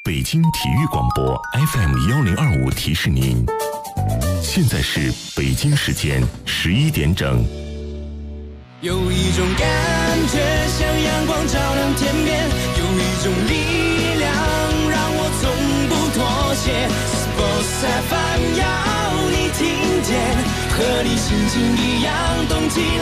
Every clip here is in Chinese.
北京体育广播 FM1025 提示您，现在是北京时间11点整。 有一种感觉像阳光照亮天边，有一种力量让我从不妥协。Sports FM 要你听见，和你心情一样动起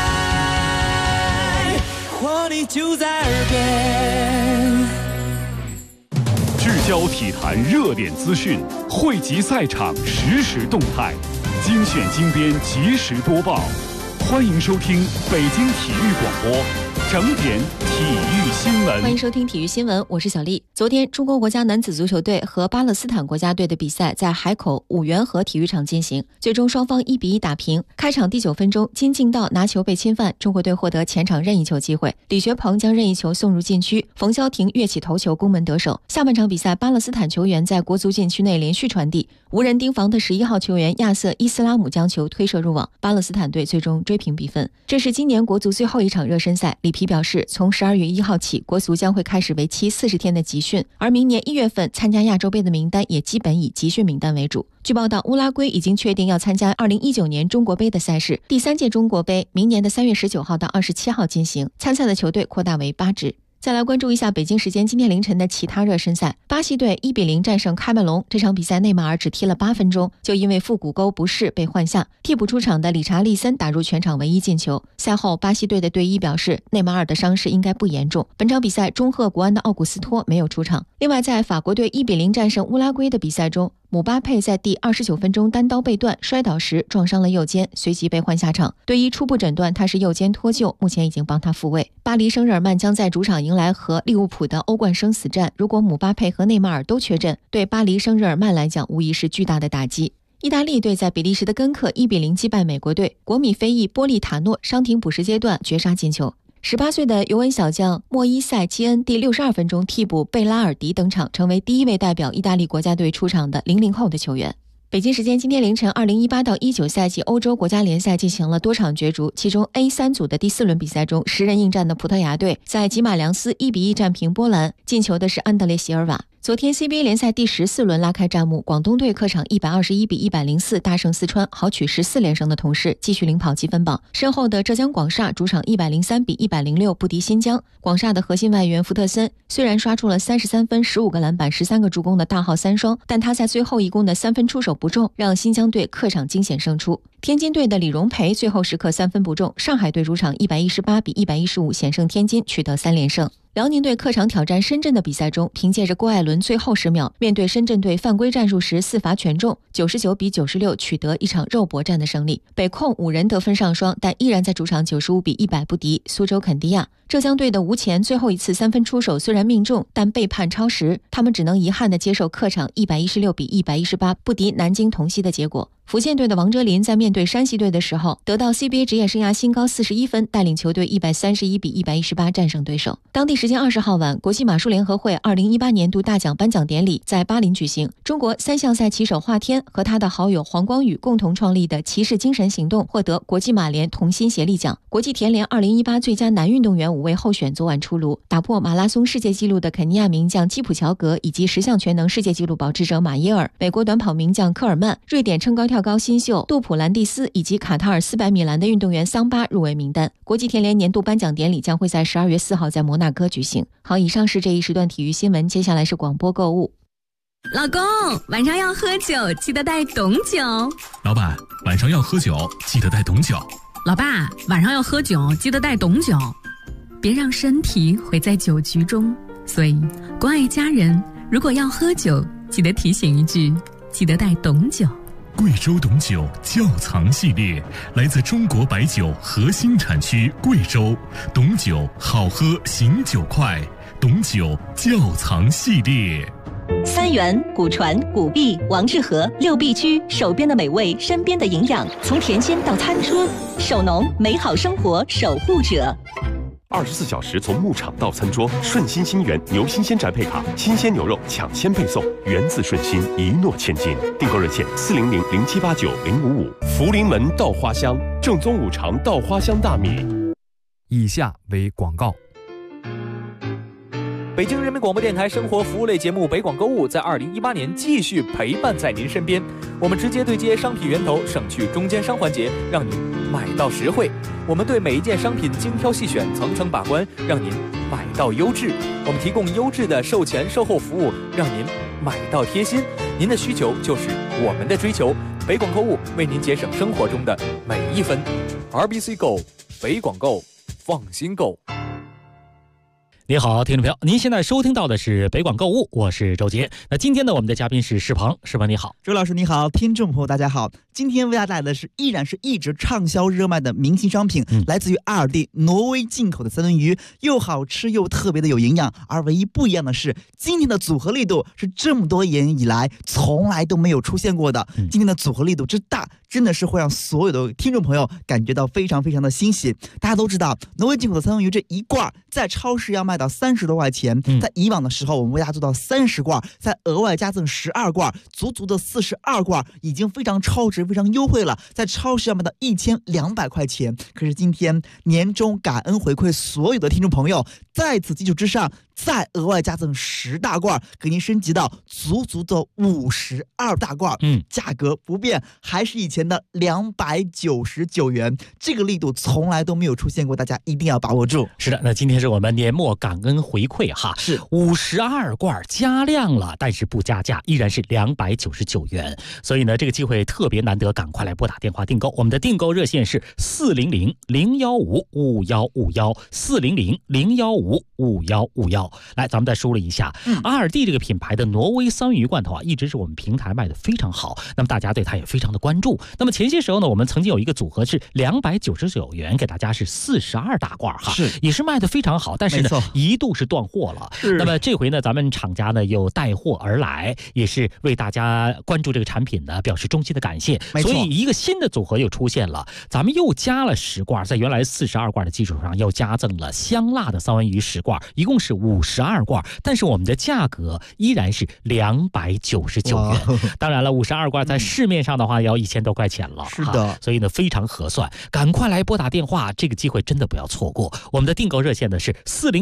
来，活力就在耳边。 聚焦体坛热点资讯，汇集赛场实时动态，精选精编及时播报。欢迎收听北京体育广播整点体育新闻。 欢迎收听体育新闻，我是小丽。昨天，中国国家男子足球队和巴勒斯坦国家队的比赛在海口五缘河体育场进行，最终双方1-1打平。开场第9分钟，金敬道拿球被侵犯，中国队获得前场任意球机会，李学鹏将任意球送入禁区，冯潇霆跃起头球攻门得手。下半场比赛，巴勒斯坦球员在国足禁区内连续传递，无人盯防的11号球员亚瑟伊斯拉姆将球推射入网，巴勒斯坦队最终追平比分。这是今年国足最后一场热身赛，里皮表示，从12月1号起，国足将会开始为期40天的集训，而明年1月份参加亚洲杯的名单也基本以集训名单为主。据报道，乌拉圭已经确定要参加2019年中国杯的赛事，第3届中国杯明年的3月19号到27号进行，参赛的球队扩大为8支。再来关注一下北京时间今天凌晨的其他热身赛，巴西队1-0战胜喀麦隆。这场比赛内马尔只踢了8分钟，就因为腹股沟不适被换下，替补出场的理查利森打入全场唯一进球。赛后，巴西队的队医表示，内马尔的伤势应该不严重。本场比赛，中赫国安的奥古斯托没有出场。另外，在法国队1-0战胜乌拉圭的比赛中，姆巴佩在第29分钟单刀被断，摔倒时撞伤了右肩，随即被换下场。队医初步诊断他是右肩脱臼，目前已经帮他复位。巴黎圣日耳曼将在主场迎来和利物浦的欧冠生死战，如果姆巴佩和内马尔都缺阵，对巴黎圣日耳曼来讲无疑是巨大的打击。意大利队在比利时的根克1-0击败美国队，国米飞翼波利塔诺伤停补时阶段绝杀进球。18岁的尤文小将莫伊塞基恩第62分钟替补贝拉尔迪登场，成为第1位代表意大利国家队出场的00后的球员。北京时间今天凌晨，2018到19赛季欧洲国家联赛进行了多场角逐，其中 A3 组的第4轮比赛中，10人应战的葡萄牙队在吉马良斯1-1战平波兰，进球的是安德烈席尔瓦。昨天 CBA 联赛第14轮拉开战幕，广东队客场121-104大胜四川，豪取14连胜的同时继续领跑积分榜。身后的浙江广厦主场103-106不敌新疆。广厦的核心外援福特森虽然刷出了33分、15个篮板、13个助攻的大号3双，但他在最后一攻的3分出手不中，让新疆队客场惊险胜出。天津队的李荣培最后时刻3分不中，上海队主场118-115险胜天津，取得3连胜。辽宁队客场挑战深圳的比赛中，凭借着郭艾伦最后10秒面对深圳队犯规战术时4罚全中，99-96取得一场肉搏战的胜利。北控5人得分上双，但依然在主场95-100不敌苏州肯迪亚。浙江队的吴前最后一次3分出手虽然命中，但被判超时，他们只能遗憾地接受客场116-118不敌南京同曦的结果。福建队的王哲林在面对山西队的时候，得到 CBA 职业生涯新高41分，带领球队131-118战胜对手。当地时间20号晚，国际马术联合会2018年度大奖颁奖典礼在巴林举行。中国3项赛骑手华天和他的好友黄光宇共同创立的骑士精神行动获得国际马联同心协力奖。国际田联2018最佳男运动员5位候选昨晚出炉，打破马拉松世界纪录的肯尼亚名将基普乔格，以及10项全能世界纪录保持者马耶尔，美国短跑名将科尔曼，瑞典撑高跳高新秀杜普兰蒂斯以及卡塔尔400米栏的运动员桑巴入围名单。国际田联年度颁奖典礼将会在12月4号在摩纳哥举行。好，以上是这一时段体育新闻，接下来是广播购物。 老公，晚上要喝酒，记得带懂酒。 老板，晚上要喝酒，记得带懂酒。 老爸，晚上要喝酒，记得带懂酒。别让身体毁在酒局中，所以关爱家人，如果要喝酒，记得提醒一句，记得带懂酒。 贵州董酒窖藏系列来自中国白酒核心产区贵州，董酒好喝醒酒快，董酒窖藏系列。 三元、古传、古壁、王致和6必居，手边的美味，身边的营养，从甜心到餐桌，手农美好生活守护者。 24小时从牧场到餐桌，顺心新源牛新鲜宅配卡，新鲜牛肉抢先配送，源自顺心，一诺千金。订购热线400-0789-055。福临门稻花香，正宗五常稻花香大米。 以下为广告。 北京人民广播电台生活服务类节目北广购物在2018年继续陪伴在您身边。我们直接对接商品源头，省去中间商环节，让您买到实惠。我们对每一件商品精挑细选，层层把关，让您买到优质。我们提供优质的售前售后服务，让您买到贴心。您的需求就是我们的追求。北广购物为您节省生活中的每一分。RBC Go， 北广购，放心购。 你好，听众朋友，您现在收听到的是北广购物，我是周杰。那今天呢，我们的嘉宾是世鹏，世鹏你好。 周老师你好，听众朋友大家好。今天为大家带来的依然是一直畅销热卖的明星商品，来自于阿尔蒂挪威进口的三文鱼，又好吃又特别的有营养。而唯一不一样的是，今天的组合力度是这么多年以来从来都没有出现过的。今天的组合力度之大，真的是会让所有的听众朋友感觉到非常非常的欣喜。大家都知道，挪威进口的三文鱼这一罐在超市要卖到30多块钱，在以往的时候我们为大家做到30罐，再额外加赠12罐，足足的42罐，已经非常超值非常优惠了，在超市要卖到1200块钱。可是今天年终感恩回馈所有的听众朋友，在此基础之上再额外加赠10大罐，给您升级到足足的52大罐，价格不变，还是以前的299元，这个力度从来都没有出现过，大家一定要把握住。 是的，那今天是我们年末感恩回馈哈， 是 52罐加量了，但是不加价，依然是299元。所以呢，这个机会特别难得，赶快来拨打电话订购。我们的订购热线是400-015-5151，400-015-5151。来，咱们再梳理一下，阿尔蒂这个品牌的挪威三文鱼罐头啊，一直是我们平台卖的非常好，那么大家对它也非常的关注。那么前些时候呢，我们曾经有一个组合是299元，给大家是42大罐哈，也是卖的非常好，但是呢一度是断货了。那么这回呢，咱们厂家呢又带货而来，也是为大家关注这个产品呢表示衷心的感谢。所以一个新的组合又出现了，咱们又加了10罐，在原来42罐的基础上又加赠了香辣的三文鱼10罐，一共是52罐，但是我们的价格依然是299元。当然了，52罐在市面上的话要1000多块钱了， 是的， 所以呢非常合算，赶快来拨打电话，这个机会真的不要错过。我们的订购热线呢是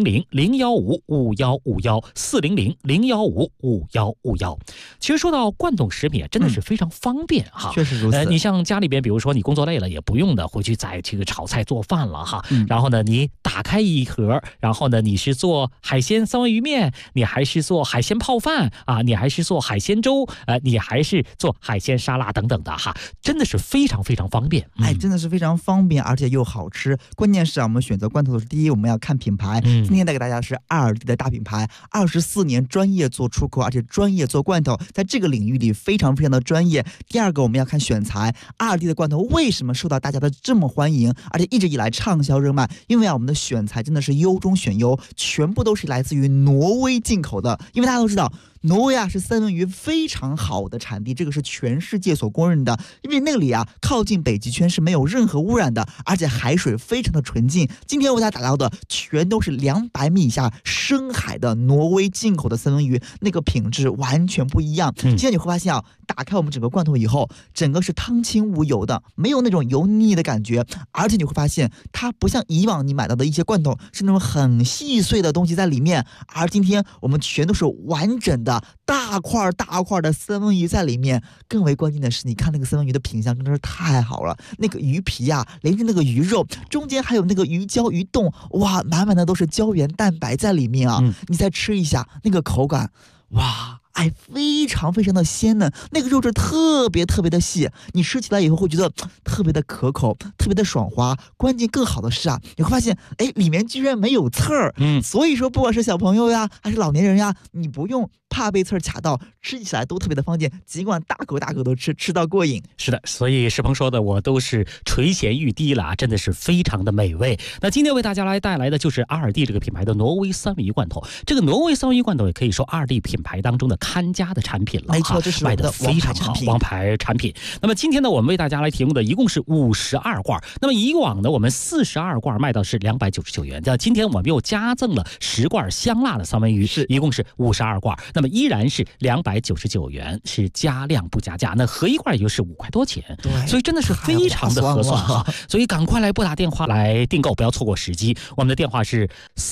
400-015-5151，400-015-5151。其实说到罐头食品，真的是非常方便哈， 确实如此。 你像家里边，比如说你工作累了，也不用的回去再这个炒菜做饭了哈。然后呢，你打开一盒，然后呢，你是做海鲜三文鱼面，你还是做海鲜泡饭啊，你还是做海鲜粥，你还是做海鲜沙拉等等的哈，真的是非常非常方便。 真的是非常方便，而且又好吃。关键是我们选择罐头的是第一，我们要看品牌。今天带给大家是阿尔蒂的大品牌，24年专业做出口，而且专业做罐头，在这个领域里非常非常的专业。第二个，我们要看选材。阿尔蒂的罐头为什么受到大家的这么欢迎，而且一直以来畅销热卖？因为我们的选材真的是优中选优，全部都是来自于挪威进口的。因为大家都知道，挪威是三文鱼非常好的产地，这个是全世界所公认的。因为那里靠近北极圈，是没有任何污染的，而且海水非常的纯净。今天为大家打造的全都是200米以下深海的挪威进口的三文鱼，那个品质完全不一样。今天你会发现打开我们整个罐头以后，整个是汤清无油的，没有那种油腻的感觉，而且你会发现它不像以往你买到的一些罐头是那种很细碎的东西在里面，而今天我们全都是完整的大块大块的三文鱼在里面。更为关键的是，你看那个三文鱼的品相真的是太好了，那个鱼皮连着那个鱼肉，中间还有那个鱼胶鱼冻，哇，满满的都是胶原蛋白在里面你再吃一下那个口感，哇，非常非常的鲜嫩，那个肉质特别特别的细，你吃起来以后会觉得特别的可口，特别的爽滑。关键更好的是你会发现里面居然没有刺儿。所以说不管是小朋友还是老年人你不用怕被刺儿卡到，吃起来都特别的方便，尽管大口大口都吃到过瘾。 是的，所以世鹏说的我都是垂涎欲滴了，真的是非常的美味。那今天为大家来带来的就是阿尔蒂这个品牌的挪威三文鱼罐头。这个挪威三文鱼罐头也可以说阿尔蒂品牌当中的看家的产品了， 没错，这是卖的非常好，王牌产品。那么今天呢，我们为大家来提供的一共是52罐。那么以往呢，我们42罐卖到是299元，那今天我们又加赠了10罐香辣的三文鱼，一共是52罐，那么依然是299元，是加量不加价，那合一罐也就是5块多钱，对，所以真的是非常的合算啊！所以赶快来拨打电话来订购，不要错过时机。我们的电话是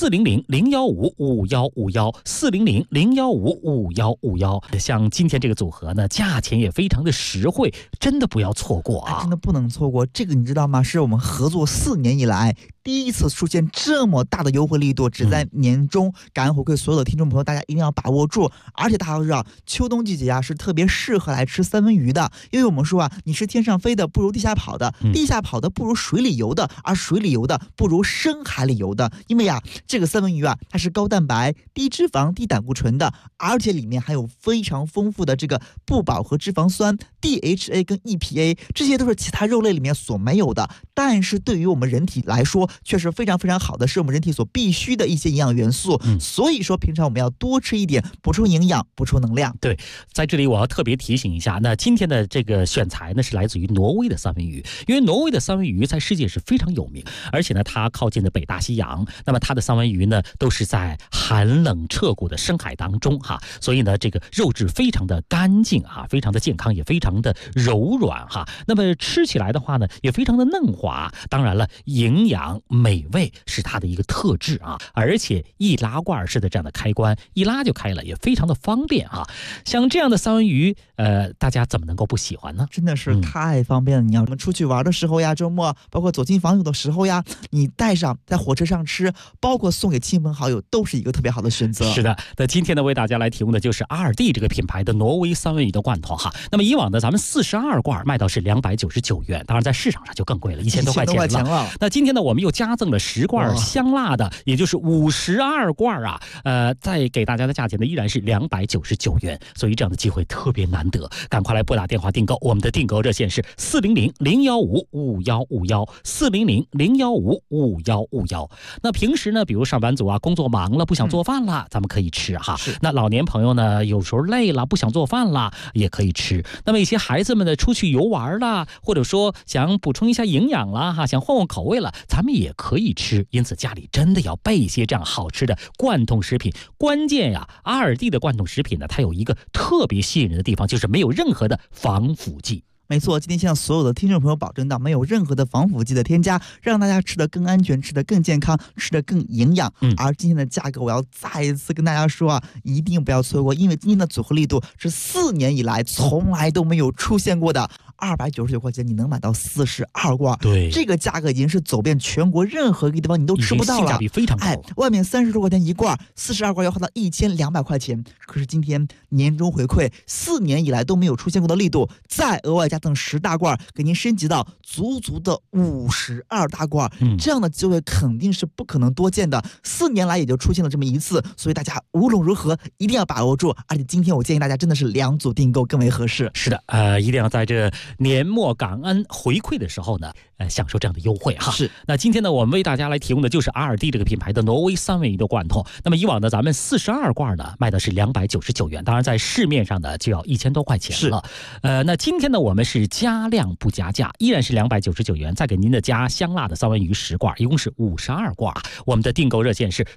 400-015-5151，400-015-5151。像今天这个组合呢，价钱也非常的实惠，真的不要错过啊！ 真的不能错过。这个你知道吗？是我们合作4年以来第一次出现这么大的优惠力度，只在年中感恩回馈所有的听众朋友，大家一定要把握住。而且大家都知道，秋冬季节啊是特别适合来吃三文鱼的，因为我们说啊，你是天上飞的不如地下跑的，地下跑的不如水里游的，而水里游的不如深海里游的。因为啊，这个三文鱼啊，它是高蛋白、低脂肪、低胆固醇的，而且里面还有非常丰富的这个不饱和脂肪酸 DHA 跟 EPA， 这些都是其他肉类里面所没有的，但是对于我们人体来说却是非常非常好的，是我们人体所必须的一些营养元素。所以说平常我们要多吃一点，补充营养，补充能量。 对，在这里我要特别提醒一下，那今天的这个选材呢是来自于挪威的三文鱼，因为挪威的三文鱼在世界是非常有名，而且呢它靠近的北大西洋，那么它的三文鱼呢都是在寒冷彻骨的深海当中哈，所以呢这个肉质非常的干净啊，非常的健康，也非常的柔软哈，那么吃起来的话呢也非常的嫩滑，当然了营养美味是它的一个特质啊，而且易拉罐式的这样的开关，一拉就开了，也非常的方便啊。像这样的三文鱼大家怎么能够不喜欢呢？ 真的是太方便了。你要我们出去玩的时候呀，周末包括走进访友的时候呀，你带上在火车上吃，包括送给亲朋好友，都是一个特别好的选择。 是的，那今天呢为大家来提供的就是阿尔蒂这个品牌的挪威三文鱼的罐头哈。那么以往的咱们42罐卖到是299元，当然在市场上就更贵了，1000多块钱了。那今天呢我们又加赠了10罐香辣的，也就是52罐啊，再给大家的价钱呢依然是299元，所以这样的机会特别难得，赶快来拨打电话订购。我们的订购热线是400-015-5151，400-015-5151。那平时呢，比如上班族啊，工作忙了不想做饭了，咱们可以吃哈。那老年朋友呢，有时候累了不想做饭了，也可以吃。那么一些孩子们呢，出去游玩了，或者说想补充一下营养了哈，想换换口味了，咱们也可以吃。因此家里真的要备一些这样好吃的罐头食品。关键呀，阿尔蒂的罐头食品呢，它有一个特别吸引人的地方，就是没有任何的防腐剂。 没错，今天向所有的听众朋友保证到，没有任何的防腐剂的添加，让大家吃得更安全，吃得更健康，吃得更营养。而今天的价格，我要再一次跟大家说啊，一定不要错过，因为今天的组合力度是4年以来从来都没有出现过的。299块钱你能买到42罐， 对， 这个价格已经是走遍全国任何一个地方你都吃不到了， 性价比非常高。 外面30多块钱一罐，42罐要花到1200块钱。可是今天年终回馈4年以来都没有出现过的力度，再额外加赠10大罐，给您升级到足的52大罐。这样的机会肯定是不可能多见的，4年来也就出现了这么一次，所以大家无论如何一定要把握住。而且今天我建议大家真的是2组订购更为合适。 是的，一定要在这年末感恩回馈的时候呢，享受这样的优惠哈。 是。 那今天呢，我们为大家来提供的就是阿尔蒂这个品牌的挪威三文鱼的罐头。那么以往的咱们42罐呢，卖的是299元，当然在市面上呢就要1000多块钱了。那今天呢，我们是加量不加价，依然是299元，再给您的加香辣的三文鱼10罐，一共是52罐。我们的订购热线是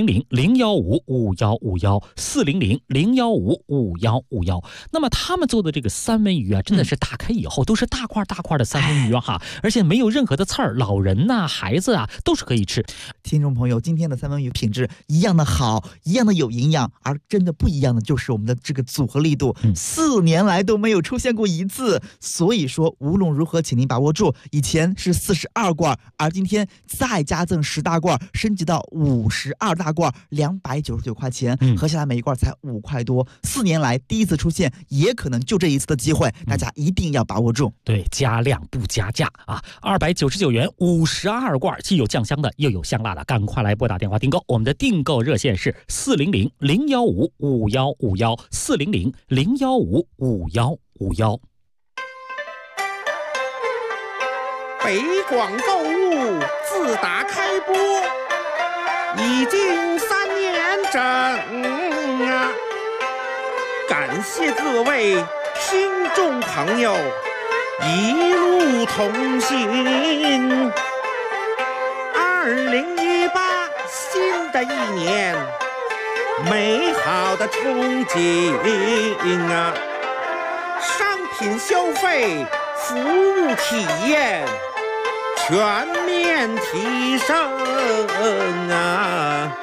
400-015-5151，400-015-5151。那么他们做的这个三文鱼啊，真的是打开以后都是大块大块的三文鱼哈，而且没有任何的刺儿，老人呐、孩子啊都是可以吃。 听众朋友，今天的三文鱼品质一样的好，一样的有营养，而真的不一样的就是我们的这个组合力度，4年来都没有出现过一次。所以说无论如何请您把握住，以前是42罐，而今天再加赠10大罐，升级到52大罐，299块钱，合下来每一罐才5块多。4年来第一次出现，也可能就这一次的机会，大家一定要把握住。 对，加量不加价啊，299元52罐，既有酱香的又有香辣的，赶快来拨打电话订购。我们的订购热线是400-015-5151，400-015-5151。 北广购物自打开播已经3年整啊，感谢各位听众朋友一路同行。2018新的一年，美好的憧憬啊！商品消费、服务体验全面提升啊！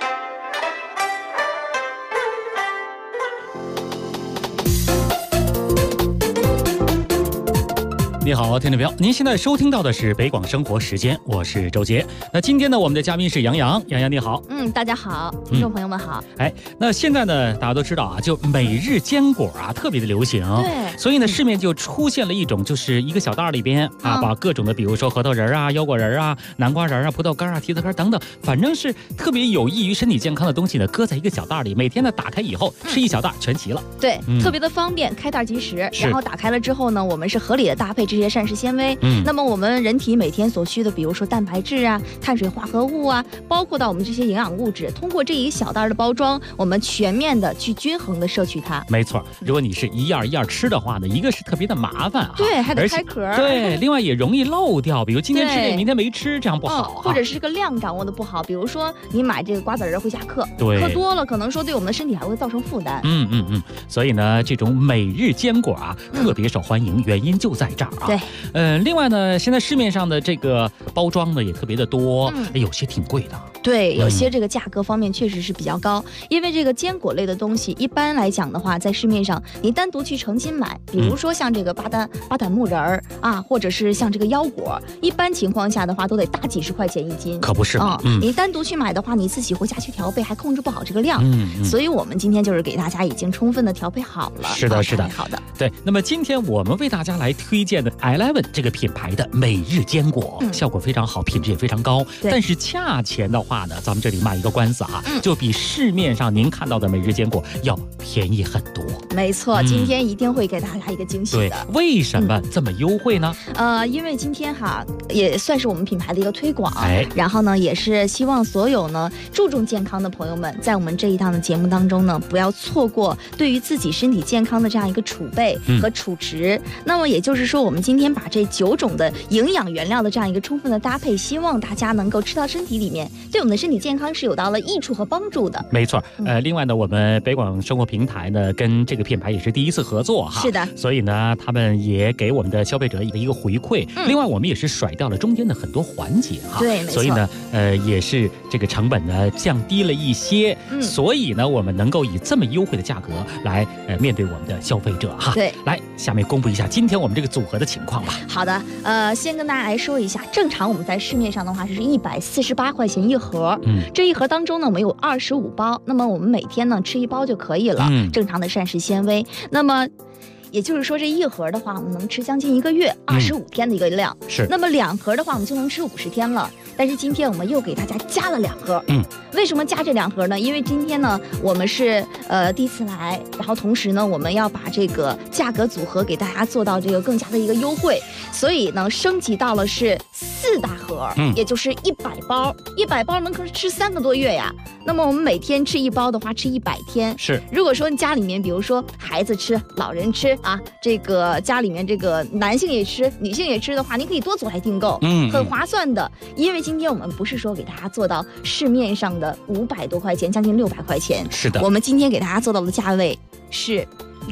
你好，听众朋友，您现在收听到的是北广生活时间，我是周杰。那今天呢，我们的嘉宾是杨洋，杨洋你好。 大家好，听众朋友们好。 那现在呢，大家都知道啊，就每日坚果啊，特别的流行。 对。 所以呢，市面就出现了一种，就是一个小袋里边啊，把各种的，比如说核桃仁啊、腰果仁啊、南瓜仁啊、葡萄干啊、提子干等等，反正是特别有益于身体健康的东西呢，搁在一个小袋里，每天呢打开以后吃一小袋，全齐了。 对，特别的方便，开袋即食。然后打开了之后呢，我们是合理的搭配这些膳食纤维。那么我们人体每天所需的，比如说蛋白质啊、碳水化合物啊，包括到我们这些营养物质，通过这一小袋的包装，我们全面的去均衡的摄取它。 没错，如果你是一样一样吃的话呢，一个是特别的麻烦啊， 对，还得开壳， 对，另外也容易漏掉，比如今天吃这，明天没吃，这样不好或者是这个量掌握的不好，比如说你买这个瓜子仁回家嗑， 对， 嗑多了可能说对我们的身体还会造成负担。 所以呢，这种每日坚果啊，特别受欢迎，原因就在这儿啊。 对， 另外呢，现在市面上的这个包装呢也特别的多，有些挺贵的。 对，有些这个价格方面确实是比较高，因为这个坚果类的东西，一般来讲的话，在市面上你单独去成斤买，比如说像这个巴旦木仁儿啊，或者是像这个腰果，一般情况下的话都得大几十块钱一斤， 可不是嘛？ 你单独去买的话，你自己回家去调配还控制不好这个量，所以我们今天就是给大家已经充分的调配好了。 是的，是的， 好的。 对，那么今天我们为大家来推荐的 Eleven 这个品牌的每日坚果，效果非常好，品质也非常高，但是价钱的话呢，咱们这里卖一个关子啊，就比市面上您看到的每日坚果要便宜很多。 没错，今天一定会给大家一个惊喜的。 对，为什么这么优惠呢？ 因为今天也算是我们品牌的一个推广，然后呢，也是希望所有呢注重健康的朋友们，在我们这一档的节目当中呢，不要错过对于自己身体健康的这样一个储备和储值。那么也就是说，我们今天把这9种的营养原料的这样一个充分的搭配，希望大家能够吃到身体里面，对我们的身体健康是有到了益处和帮助的。 没错，另外呢，我们北广生活平台呢，跟这个品牌也是第一次合作哈。 是的， 所以呢，他们也给我们的消费者一个回馈。另外，我们也是甩掉了中间的很多环节哈。 对，没错。 所以呢，也是这个成本呢降低了一些。所以呢，我们能够以这么优惠的价格来面对我们的消费者哈。 对， 来，下面公布一下今天我们这个组合的情况吧。 好的，先跟大家来说一下，正常我们在市面上的话是148块钱一盒，这一盒当中呢，我们有25包，那么我们每天呢吃1包就可以了，正常的膳食纤维。那么也就是说，这一盒的话，我们能吃将近1个月，25天的一个量。 是。 那么2盒的话，我们就能吃50天了。但是今天我们又给大家加了2盒。为什么加这2盒呢？因为今天呢，我们是第一次来，然后同时呢，我们要把这个价格组合给大家做到这个更加的一个优惠，所以呢，升级到了是4大盒，也就是100包，100包能吃3个多月呀。那么我们每天吃1包的话，吃100天。 是。 如果说你家里面，比如说孩子吃、老人吃啊，这个家里面这个男性也吃、女性也吃的话，你可以多组来订购，很划算的。因为今天我们不是说给大家做到市面上的500多块钱，将近600块钱。 是的。 我们今天给大家做到的价位是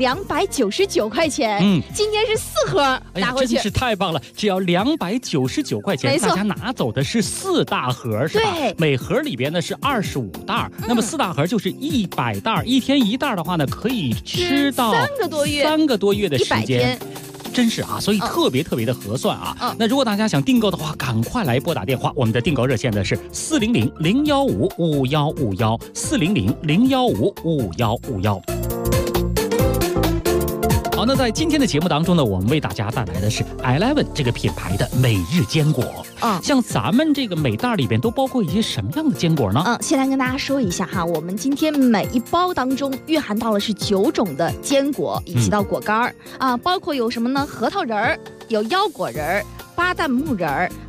299块钱。今天是4盒拿回去， 真是太棒了！只要299块钱，大家拿走的是4大盒，是吧？ 对， 每盒里边呢是25袋，那么4大盒就是100袋，一天1袋的话呢，可以吃到 3个多月的时间。真是啊，所以特别的合算啊。那如果大家想订购的话，赶快来拨打电话，我们的订购热线呢是400-015-5151，400-015-5151。好，那在今天的节目当中呢，我们为大家带来的是 Eleven 这个品牌的每日坚果。像咱们这个每袋里边都包括一些什么样的坚果呢？ 先来跟大家说一下哈，我们今天每一包当中蕴含到了是9种的坚果以及到果干包括有什么呢？核桃仁儿，有腰果仁儿、巴旦木仁儿，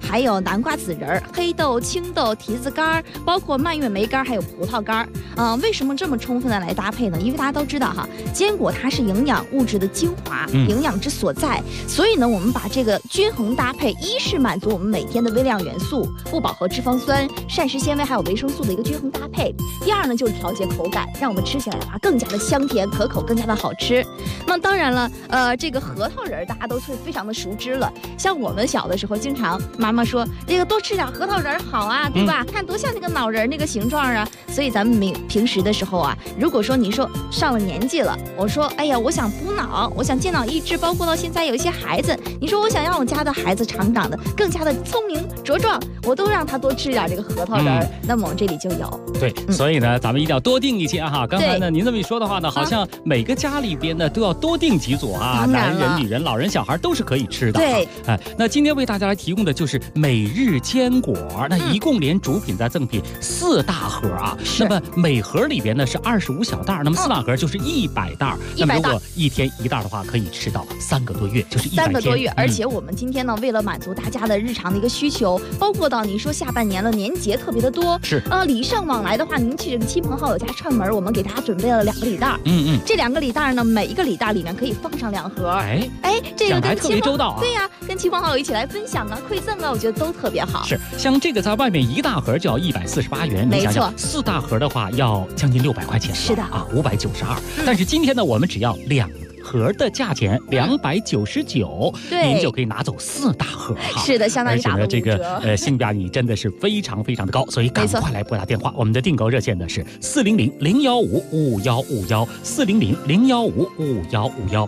还有南瓜籽仁、黑豆、青豆、提子干，包括蔓越莓干，还有葡萄干。为什么这么充分的来搭配呢？因为大家都知道哈，坚果它是营养物质的精华，营养之所在。所以呢，我们把这个均衡搭配，一是满足我们每天的微量元素、不饱和脂肪酸、膳食纤维还有维生素的一个均衡搭配。第二呢，就是调节口感，让我们吃起来的话更加的香甜可口，更加的好吃。那当然了，这个核桃仁大家都是非常的熟知了。像我们小的时候，经常妈妈说这个多吃点核桃仁好啊，对吧？看多像那个脑仁那个形状啊。所以咱们平时的时候啊，如果说你说上了年纪了，我说哎呀，我想补脑，我想健脑益智，包括到现在有一些孩子，你说我想让我家的孩子长的更加的聪明茁壮，我都让他多吃点这个核桃仁。那么我们这里就有。 对，所以呢，咱们一定要多订一些哈。刚才呢，您这么一说的话呢，好像每个家里边呢都要多订几组啊，男人、女人、老人、小孩都是可以吃的。 对， 那今天为大家来提供的就是每日坚果，那一共连主品再赠品4大盒啊。那么每盒里边呢是25小袋，那么4大盒就是100袋。那么如果一天1袋的话，可以吃到3个多月，就是100天。 3个多月，而且我们今天呢，为了满足大家的日常的一个需求，包括到你说下半年了，年节特别的多， 是礼尚往来的话，您去这个亲朋好友家串门，我们给大家准备了2个礼袋。这2个礼袋呢，每一个礼袋里面可以放上2盒。这个跟特别周到啊。 对呀，跟亲朋好友一起来分享啊、馈赠啊，我觉得都特别好。 是，像这个在外面1大盒就要148元， 没错。 4大盒的话要将近600块钱。 是的啊，592。但是今天呢，我们只要2盒的价钱299，您就可以拿走4大盒哈。 是的，相当于打了5折。 而且呢，这个性价比真的是非常非常的高，所以赶快来拨打电话。我们的订购热线呢是400-015-5151，400-015-5151。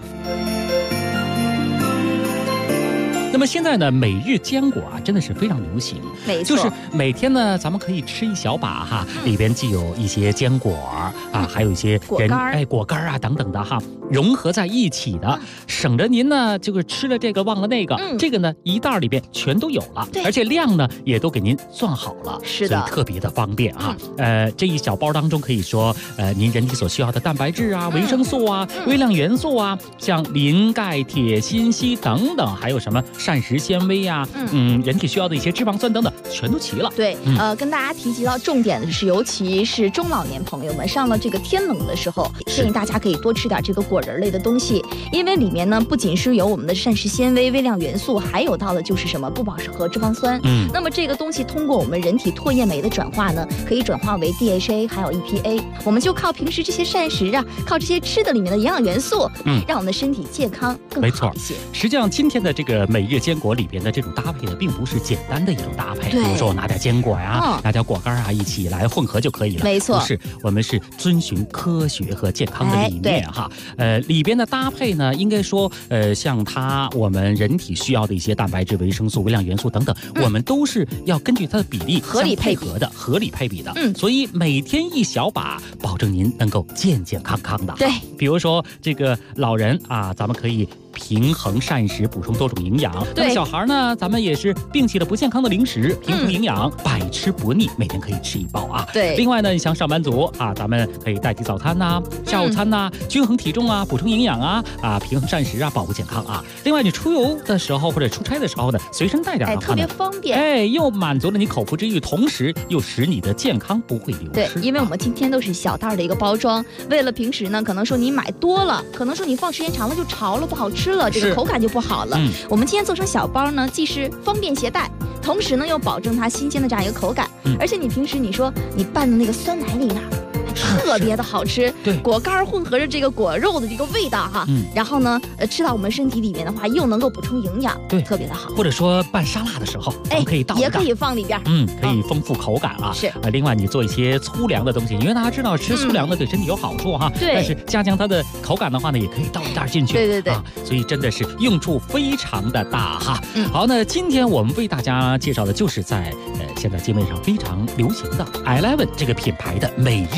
那么现在呢，每日坚果啊，真的是非常流行。 没错， 就是每天呢，咱们可以吃一小把哈，里边既有一些坚果啊，还有一些果干啊等等的哈，融合在一起的，省着您呢就是吃了这个忘了那个。这个呢1袋里边全都有了，而且量呢也都给您算好了， 是的， 所以特别的方便啊。这一小包当中可以说您人体所需要的蛋白质啊、维生素啊、微量元素啊，像磷、钙、铁、锌、硒等等，还有什么膳食纤维啊，人体需要的一些脂肪酸等等，全都齐了。 对，跟大家提及到重点的是，尤其是中老年朋友们上了这个天冷的时候，建议大家可以多吃点这个果仁类的东西，因为里面呢不仅是有我们的膳食纤维、微量元素，还有到的就是什么不饱和脂肪酸。那么这个东西通过我们人体唾液酶的转化呢，可以转化为 DHA 还有 EPA， 我们就靠平时这些膳食啊，靠这些吃的里面的营养元素，让我们的身体健康更好一些。 实际上今天的这个每日坚果里边的这种搭配呢，并不是简单的一种搭配，比如说我拿点坚果呀，拿点果干啊，一起来混合就可以了。 没错， 不是，我们是遵循科学和健康的理念哈。里边的搭配呢，应该说像我们人体需要的一些蛋白质、维生素、微量元素等等，我们都是要根据它的比例合理配比的。所以每天1小把，保证您能够健健康康的。 对， 比如说这个老人啊，咱们可以平衡膳食，补充多种营养。那么小孩呢，咱们也是摒弃了不健康的零食，平衡营养，百吃不腻，每天可以吃1包啊。 对。 另外呢，你像上班族啊，咱们可以代替早餐呐、下午餐呐，均衡体重啊，补充营养啊，平衡膳食啊，保护健康啊。另外，你出游的时候或者出差的时候呢，随身带点的话呢， 特别方便。 又满足了你口腹之欲，同时又使你的健康不会流失。 对，因为我们今天都是小袋的一个包装，为了平时呢，可能说你买多了，可能说你放时间长了就潮了，不好吃了，这个口感就不好了。我们今天做成小包呢，既是方便携带，同时呢又保证它新鲜的这样一个口感。而且你平时你说你拌的那个酸奶里面特别的好吃， 对， 果干混合着这个果肉的这个味道哈，然后呢，吃到我们身体里面的话，又能够补充营养， 对， 特别的好。 或者说拌沙拉的时候，我们可以倒一倒， 也可以放里边， 可以丰富口感啊。 是， 另外你做一些粗粮的东西，因为大家知道吃粗粮的对身体有好处哈， 对， 但是加强它的口感的话呢，也可以倒一袋进去， 对， 所以真的是用处非常的大哈。好，那今天我们为大家介绍的就是在现在街面上非常流行的 Eleven 这个品牌的每日坚果。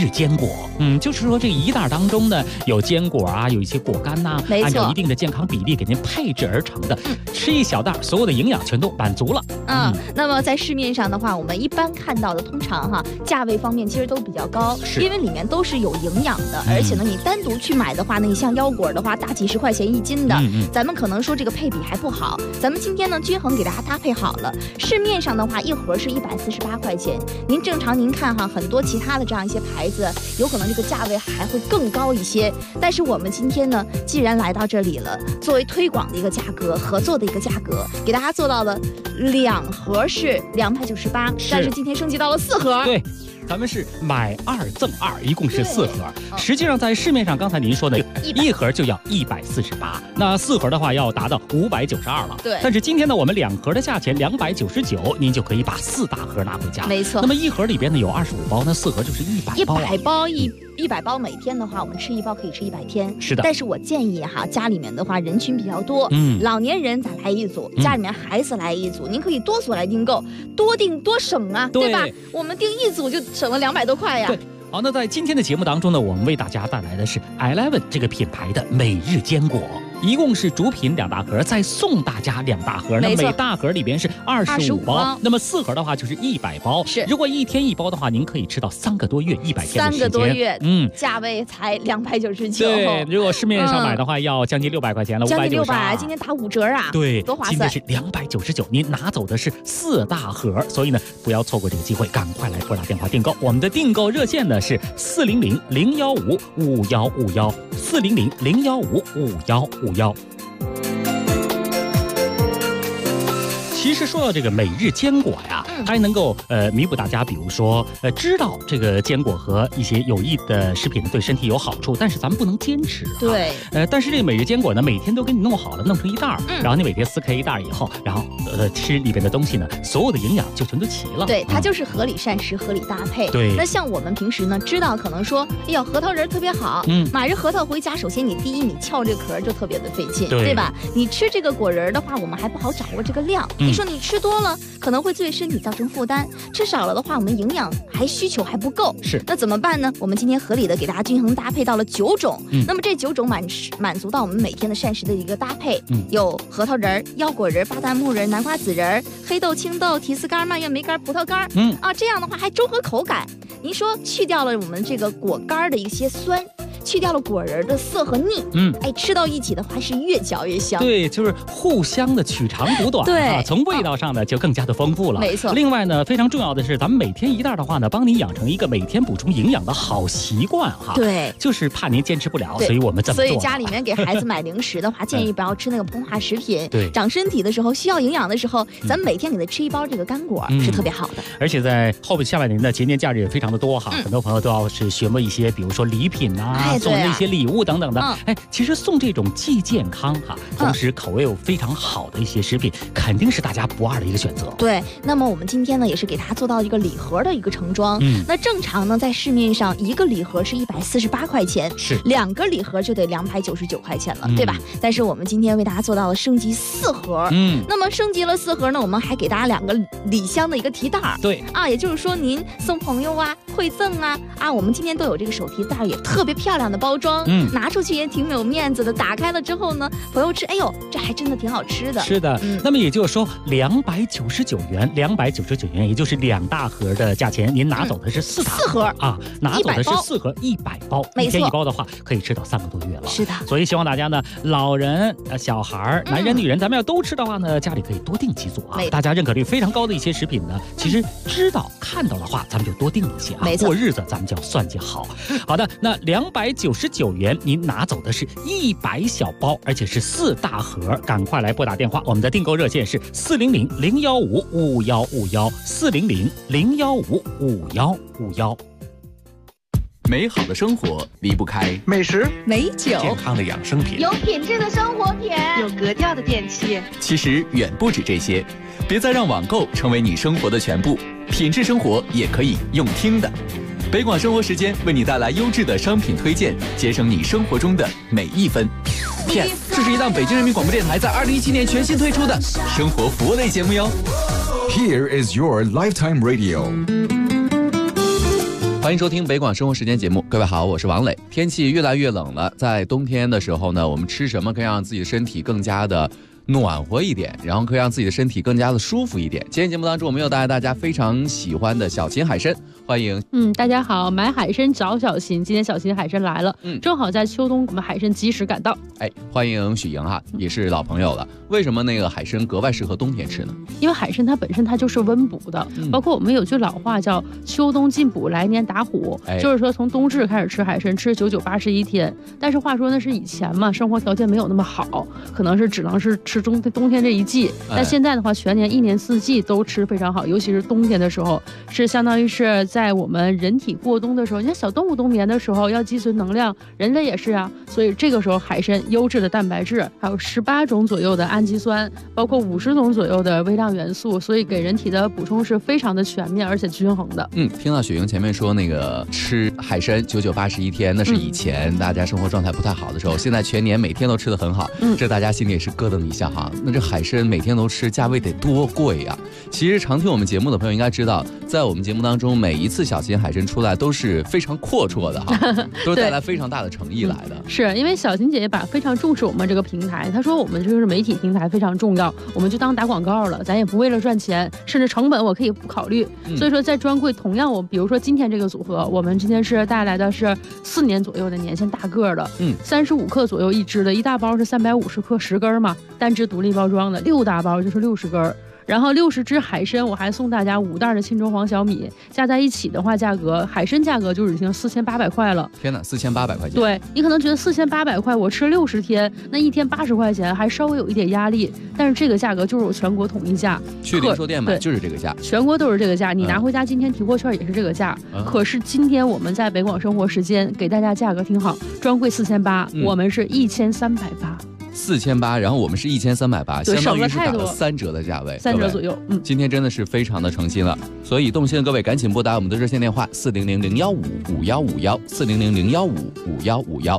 果。就是说这一袋当中呢有坚果啊，有一些果干呐，按照一定的健康比例给您配置而成的。吃一小袋，所有的营养全都满足了。 那么在市面上的话，我们一般看到的通常价位方面其实都比较高，因为里面都是有营养的，而且呢你单独去买的话，那你像腰果的话，大几10块钱1斤的，咱们可能说这个配比还不好。咱们今天呢均衡给大家搭配好了，市面上的话一盒是148块钱，您正常您看很多其他的这样一些牌子，有可能这个价位还会更高一些。但是我们今天呢，既然来到这里了，作为推广的一个价格，合作的一个价格，给大家做到了2盒是298，但是今天升级到了4盒。 对。咱们是买2赠2，一共是4盒。实际上在市面上，刚才您说的1盒就要148，那4盒的话要达到592了。 对。 但是今天呢，我们2盒的价钱299，您就可以把4大盒拿回家。 没错。 那么1盒里边呢有25包，那4盒就是100包。 100包100包，每天的话，我们吃1包可以吃100天。 是的。 但是我建议家里面的话人群比较多，老年人咱来一组，家里面孩子来一组，您可以多组来订购，多订多省啊，对吧？我们订1组就省了200多块呀。 对。好，那在今天的节目当中呢，我们为大家带来的是 Eleven 这个品牌的每日坚果，一共是主品2大盒，再送大家2大盒。那每大盒里边是25包，那么4盒的话就是100包。 是， 如果1天1包的话，您可以吃到3个多月，100天的时间。3 个多月，价位才299。 对，如果市面上买的话，要将近600块钱了， 将近600，今天打5折啊！ 对， 多划算。 今天是299，您拿走的是4大盒，所以呢，不要错过这个机会，赶快来拨打电话订购。我们的订购热线呢是400-015-5151，400-015-5151。其实说到这个每日坚果呀，它还能够弥补大家，比如说知道这个坚果和一些有益的食品对身体有好处，但是咱们不能坚持。 对。 但是这个每日坚果呢，每天都给你弄好了，弄成一袋，然后你每天撕开一袋以后，然后吃里边的东西呢，所有的营养就全都齐了。 对，它就是合理膳食，合理搭配。 对。 那像我们平时呢，知道可能说，哎呀，核桃仁特别好，买着核桃回家，首先你第一，你撬这壳就特别的费劲，对吧？你吃这个果仁的话，我们还不好掌握这个量。你说你吃多了可能会对身体造成负担，吃少了的话我们营养需求还不够。 是， 那怎么办呢？我们今天合理的给大家均衡搭配到了9种，那么这9种满足到我们每天的膳食的一个搭配，有核桃仁、腰果仁、巴旦木仁、南瓜籽仁、黑豆、青豆、提司干、蔓越莓干、葡萄干，这样的话还中和口感。您说去掉了我们这个果干的一些酸，去掉了果仁的涩和腻，吃到一起的话是越嚼越香。 对，就是互相的取长补短。 对， 从味道上呢就更加的丰富了。 没错。 另外呢，非常重要的是，咱们每天1袋的话呢，帮您养成一个每天补充营养的好习惯哈。 对， 就是怕您坚持不了，所以我们这么做。 所以家里面给孩子买零食的话，建议不要吃那个膨化食品。 对， 长身体的时候需要营养的时候，咱们每天给他吃1包这个干果是特别好的。 而且在下半年的节年假日也非常的多哈，很多朋友都要是询问一些，比如说礼品啊，送的一些礼物等等的。其实送这种既健康哈，同时口味又非常好的一些食品，肯定是大家不二的一个选择。 对，那么我们今天呢，也是给大家做到一个礼盒的一个盛装。那正常呢，在市面上1个礼盒是148块钱， 是 2个礼盒就得299块钱了，对吧？但是我们今天为大家做到了升级4盒。那么升级了4盒呢，我们还给大家2个礼箱的一个提袋。 对也就是说您送朋友啊、馈赠啊，我们今天都有这个手提袋，也特别漂亮的包装，拿出去也挺有面子的。打开了之后呢，朋友吃，哎呦，这还真的挺好吃的。 是的，那么也就是说299元，299元，也就是2大盒的价钱，您拿走的是4盒啊，拿走的是4盒100包， 没错， 一天1包的话可以吃到3个多月了。 是的， 所以希望大家呢，老人、小孩、男人、女人，咱们要都吃的话呢，家里可以多订几组啊。大家认可率非常高的一些食品呢，其实知道看到的话，咱们就多订一些啊。 没错， 过日子咱们就要算计好。好的，那299元您拿走的是100小包，而且是4大盒，赶快来拨打电话，我们的订购热线是400-015-5151，400-015-5151。 美好的生活离不开美食、 美酒、 健康的养生品、 有品质的生活品、 有格调的电器。 其实远不止这些，别再让网购成为你生活的全部，品质生活也可以用听的。北广生活时间为你带来优质的商品推荐，节省你生活中的每一分。Yes， 这是一档北京人民广播电台在2017年全新推出的生活服务类节目哟。 Here is your lifetime radio。 欢迎收听北广生活时间节目，各位好，我是王磊。天气越来越冷了，在冬天的时候呢，我们吃什么可以让自己的身体更加的暖和一点，然后可以让自己的身体更加的舒服一点。今天节目当中，我们又带来大家非常喜欢的小秦海参，欢迎。 大家好，买海参找小秦，今天小秦海参来了，正好在秋冬，我们海参及时赶到。 欢迎许莹哈，也是老朋友了。为什么那个海参格外适合冬天吃呢？ 因为海参它本身它就是温补的，包括我们有句老话叫秋冬进补，来年打虎，就是说从冬至开始吃海参，吃99、81天。但是话说那是以前嘛，生活条件没有那么好，可能是只能是吃冬天这一季。但现在的话，全年1年4季都吃非常好，尤其是冬天的时候，是相当于是在我们人体过冬的时候，你看小动物冬眠的时候要积存能量，人类也是啊，所以这个时候海参优质的蛋白质，还有18种左右的氨基酸，包括50种左右的微量元素，所以给人体的补充是非常的全面而且均衡的。 听到雪莹前面说那个吃海参99、81天，那是以前大家生活状态不太好的时候，现在全年每天都吃得很好，这大家心里也是咯噔一下哈。那这海参每天都吃，价位得多贵呀？其实常听我们节目的朋友应该知道，在我们节目当中，每一次小秦海参出来都是非常阔绰的哈，都是带来非常大的诚意来的。 是因为小秦姐姐非常重视我们这个平台，她说我们就是媒体平台非常重要，我们就当打广告了，咱也不为了赚钱，甚至成本我可以不考虑。所以说在专柜，同样我比如说今天这个组合，我们今天是带来的是4年左右的年限大个的，35克左右一支的，一大包是350克10根嘛，单支独立包装的，6大包就是60根。然后60只海参，我还送大家5袋的沁州黄小米，加在一起的话，海参价格就已经4800块了。 天哪，4800块钱！ 对，你可能觉得4800块，我吃60天，那一天80块钱，还稍微有一点压力。但是这个价格就是我全国统一价， 去零售店买就是这个价， 全国都是这个价。你拿回家今天提货券也是这个价。可是今天我们在北广生活时间给大家价格挺好，专柜4800，我们是1380。 4800，然后我们是1380，相当于是打了3折的价位 ，3折左右。 今天真的是非常的诚心了，所以动心的各位赶紧拨打我们的热线电话400-015-5151，400-015-5151。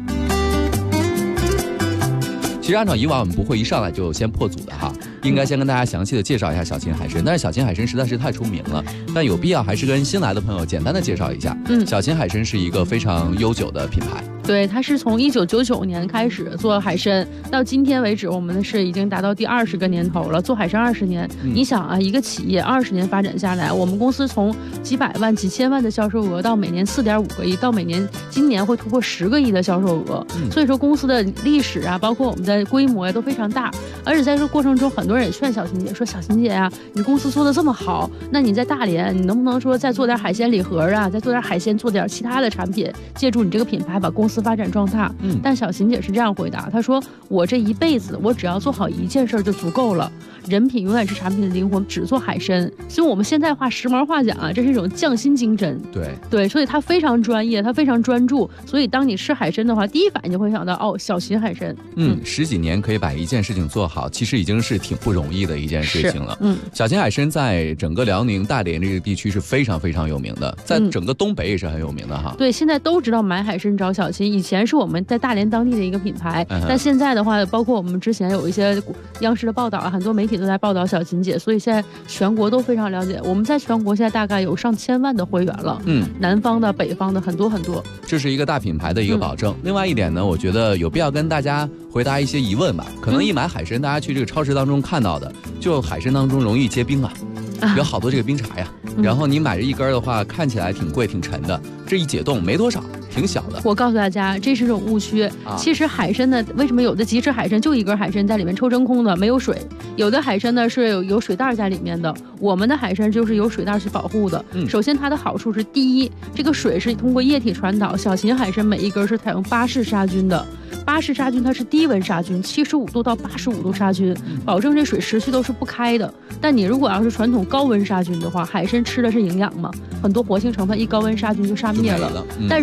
其实按照以往我们不会一上来就先破组的哈，应该先跟大家详细的介绍一下小秦海参，但是小秦海参实在是太出名了，但有必要还是跟新来的朋友简单的介绍一下。小秦海参是一个非常悠久的品牌。 对，它是从1999年开始做海参，到今天为止，我们是已经达到第20个年头了。做海参20年，你想啊，一个企业20年发展下来，我们公司从几百万、几千万的销售额，到每年4.5个亿，到今年会突破10个亿的销售额。所以说公司的历史啊，包括我们的规模呀，都非常大。而且在这个过程中，很多人也劝小秦姐说：“小秦姐啊，你公司做的这么好，那你在大连，你能不能说再做点海鲜礼盒啊，再做点海鲜，做点其他的产品，借助你这个品牌把公司发展壮大？”但小秦姐是这样回答，她说：“我这一辈子，我只要做好一件事就足够了。人品永远是产品的灵魂，只做海参。所以我们现在时髦话讲啊，这是一种匠心精神。对，所以他非常专业，他非常专注。所以当你吃海参的话，第一反应就会想到小秦海参。 10几年可以把一件事情做好，其实已经是挺不容易的一件事情了。小秦海参在整个辽宁大连这个地区是非常非常有名的，在整个东北也是很有名的哈。 对，现在都知道买海参找小秦，以前是我们在大连当地的一个品牌，但现在的话，包括我们之前有一些央视的报道，很多媒体都在报道小秦姐，所以现在全国都非常了解。我们在全国现在大概有上千万的会员了，南方的、北方的很多很多。 这是一个大品牌的一个保证。另外一点呢，我觉得有必要跟大家回答一些疑问吧。可能一买海参，大家去这个超市当中看到的，就海参当中容易结冰啊，有好多这个冰碴呀。然后你买这一根的话，看起来挺贵挺沉的，这一解冻没多少，挺小的。 我告诉大家，这是种误区。其实海参呢，为什么有的即食海参就一根海参在里面抽真空的，没有水；有的海参呢是有水袋在里面的。我们的海参就是有水袋去保护的。首先它的好处是，第一，这个水是通过液体传导。小秦海参每一根是采用巴氏杀菌的。巴氏杀菌它是低温杀菌，75度到85度杀菌，保证这水持续都是不开的。但你如果要是传统高温杀菌的话，海参吃的是营养嘛，很多活性成分一高温杀菌就杀灭了。但如果你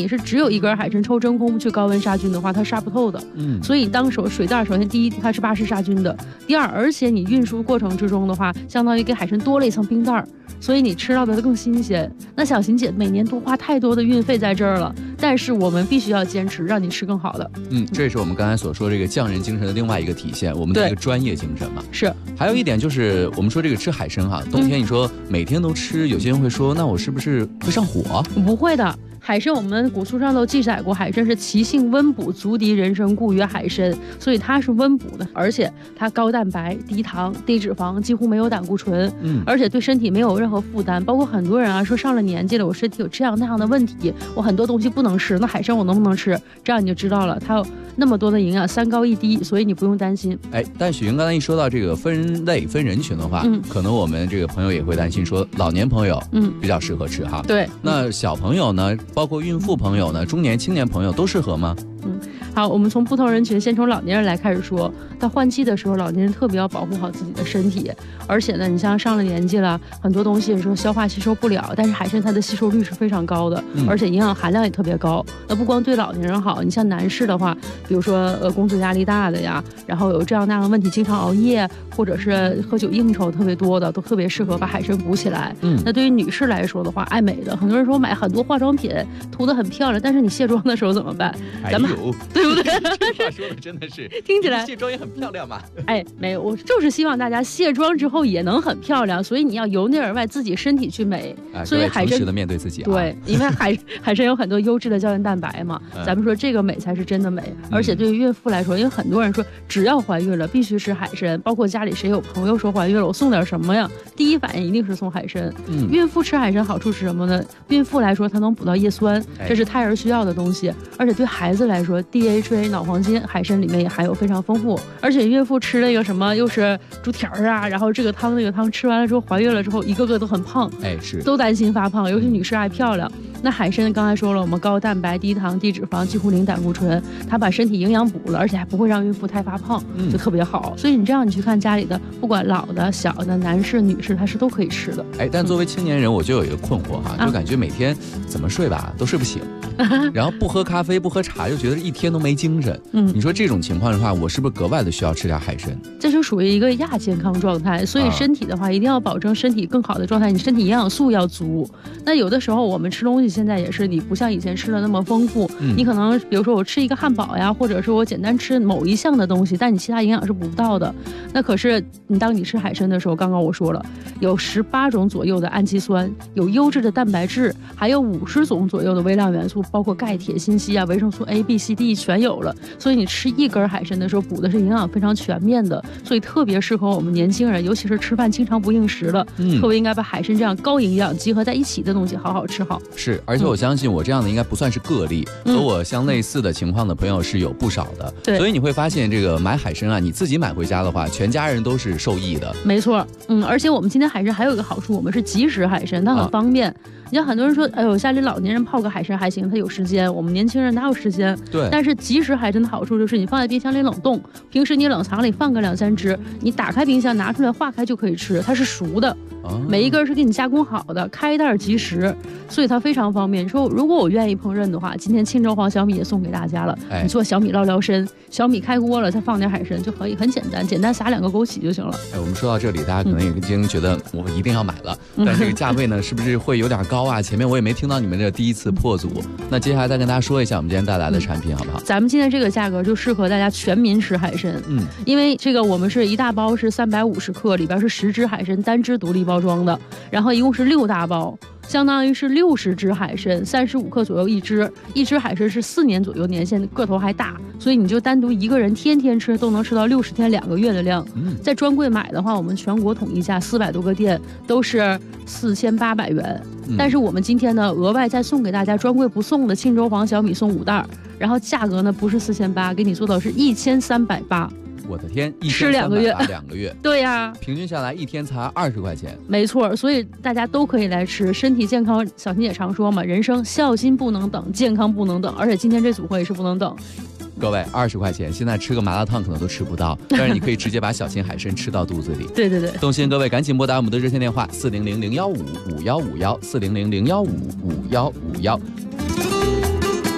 是只有一根海参抽真空去高温杀菌的话，它杀不透的。所以当水袋首先第一它是巴氏杀菌的，第二而且你运输过程之中的话，相当于给海参多了一层冰袋，所以你吃到的更新鲜。那小琴姐每年都花太多的运费在这儿了，但是我们必须要坚持，让你吃更好的。 这也是我们刚才所说这个匠人精神的另外一个体现，我们的一个专业精神嘛。 是。 还有一点就是我们说这个吃海参哈，冬天你说每天都吃，有些人会说那我是不是会上火？ 不会的。海参我们古书上都记载过，海参是其性温补，足敌人参，故曰海参，所以它是温补的，而且它高蛋白、低糖、低脂肪，几乎没有胆固醇，而且对身体没有任何负担。包括很多人啊说上了年纪了，我身体有这样那样的问题，我很多东西不能吃，那海参我能不能吃？这样你就知道了，它有那么多的营养，3高1低，所以你不用担心。 但许云刚才一说到这个分类分人群的话，可能我们这个朋友也会担心说，老年朋友比较适合吃哈。 对， 那小朋友呢？包括孕妇朋友呢，中年青年朋友都适合吗？ 好，我们从不同人群，先从老年人来开始说。到换季的时候，老年人特别要保护好自己的身体，而且呢，你像上了年纪了，很多东西说消化吸收不了，但是海参它的吸收率是非常高的，而且营养含量也特别高。那不光对老年人好，你像男士的话，比如说工作压力大的呀，然后有这样那样的问题，经常熬夜或者是喝酒应酬特别多的，都特别适合把海参补起来。那对于女士来说的话，爱美的，很多人说买很多化妆品涂得很漂亮，但是你卸妆的时候怎么办？咱们对不对？ 这话说的真的是听起来卸妆也很漂亮嘛。 没有，我就是希望大家卸妆之后也能很漂亮，所以你要由内而外自己身体去美。所以海参诚实的面对自己。 对，因为海参有很多优质的胶原蛋白嘛，咱们说这个美才是真的美。而且对于孕妇来说，因为很多人说只要怀孕了必须吃海参，包括家里谁有朋友说怀孕了，我送点什么呀？第一反应一定是送海参。孕妇吃海参好处是什么呢？孕妇来说，它能补到叶酸，这是胎儿需要的东西。而且对孩子来说 ，DHA 脑黄金海参里面也含有非常丰富。而且孕妇吃那个什么又是猪蹄儿啊，然后这个汤那个汤，吃完了之后怀孕了之后，一个个都很胖， 是都担心发胖，尤其女士爱漂亮。那海参刚才说了，我们高蛋白、低糖、低脂肪，几乎零胆固醇，它把身体营养补了，而且还不会让孕妇太发胖，就特别好。所以你这样你去看家里的，不管老的、小的、男士、女士，它是都可以吃的。 但作为青年人，我就有一个困惑哈，就感觉每天怎么睡吧都睡不醒，然后不喝咖啡、不喝茶，又觉得一天都没精神。你说这种情况的话，我是不是格外的需要吃点海参？ 这就属于一个亚健康状态，所以身体的话一定要保证身体更好的状态，你身体营养素要足。那有的时候我们吃东西现在也是，你不像以前吃的那么丰富，你可能比如说我吃一个汉堡呀，或者是我简单吃某一项的东西，但你其他营养是补不到的。那可是当你吃海参的时候，刚刚我说了，有18种左右的氨基酸，有优质的蛋白质，还有50种左右的微量元素，包括钙、铁、锌、硒啊、维生素 A、B、C、D 全有了。所以你吃一根海参的时候，补的是营养非常全面的，所以特别适合我们年轻人，尤其是吃饭经常不应食的，特别应该把海参这样高营养集合在一起的东西好好吃好。 是，而且我相信我这样的应该不算是个例，和我相类似的情况的朋友是有不少的。所以你会发现这个买海参啊，你自己买回家的话，全家人都是受益的。 没错，而且我们今天海参还有一个好处，我们是即食海参，它很方便。你像很多人说，哎呦，家里老年人泡个海参还行，他有时间，我们年轻人哪有时间？ 对。 但是即食海参的好处就是你放在冰箱里冷冻，平时你冷藏里放个2、3只，你打开冰箱拿出来化开就可以吃，它是熟的。每一根是给你加工好的，开袋即食，所以它非常方便。你说如果我愿意烹饪的话，今天庆州黄小米也送给大家了。你做小米捞捞参，小米开锅了，再放点海参就可以，很简单，简单撒2个枸杞就行了。 我们说到这里，大家可能已经觉得我一定要买了，但这个价位呢，是不是会有点高啊？前面我也没听到你们这第一次破组，那接下来再跟大家说一下我们今天带来的产品好不好？ 咱们今天这个价格就适合大家全民吃海参，因为这个我们是一大包是350克，里边是10只海参单只独立包装的，然后一共是6大包，相当于是60只海参，35克左右一只，一只海参是4年左右年限，个头还大，所以你就单独一个人天天吃都能吃到60天2个月的量。在专柜买的话，我们全国统一价400多个店都是4800元，但是我们今天呢额外再送给大家专柜不送的庆州黄小米送5袋，然后价格呢不是4800，给你做到是1380。 我的天， 吃2个月 ，2个月， 对呀， 平均下来一天才20块钱， 没错，所以大家都可以来吃，身体健康。小琴姐常说嘛，人生孝心不能等，健康不能等，而且今天这组合也是不能等。 各位，20块钱，现在吃个麻辣烫可能都吃不到，但是你可以直接把小秦海参吃到肚子里。 对对对， 动心各位赶紧拨打我们的热线电话400-015-5151，400-015-5151。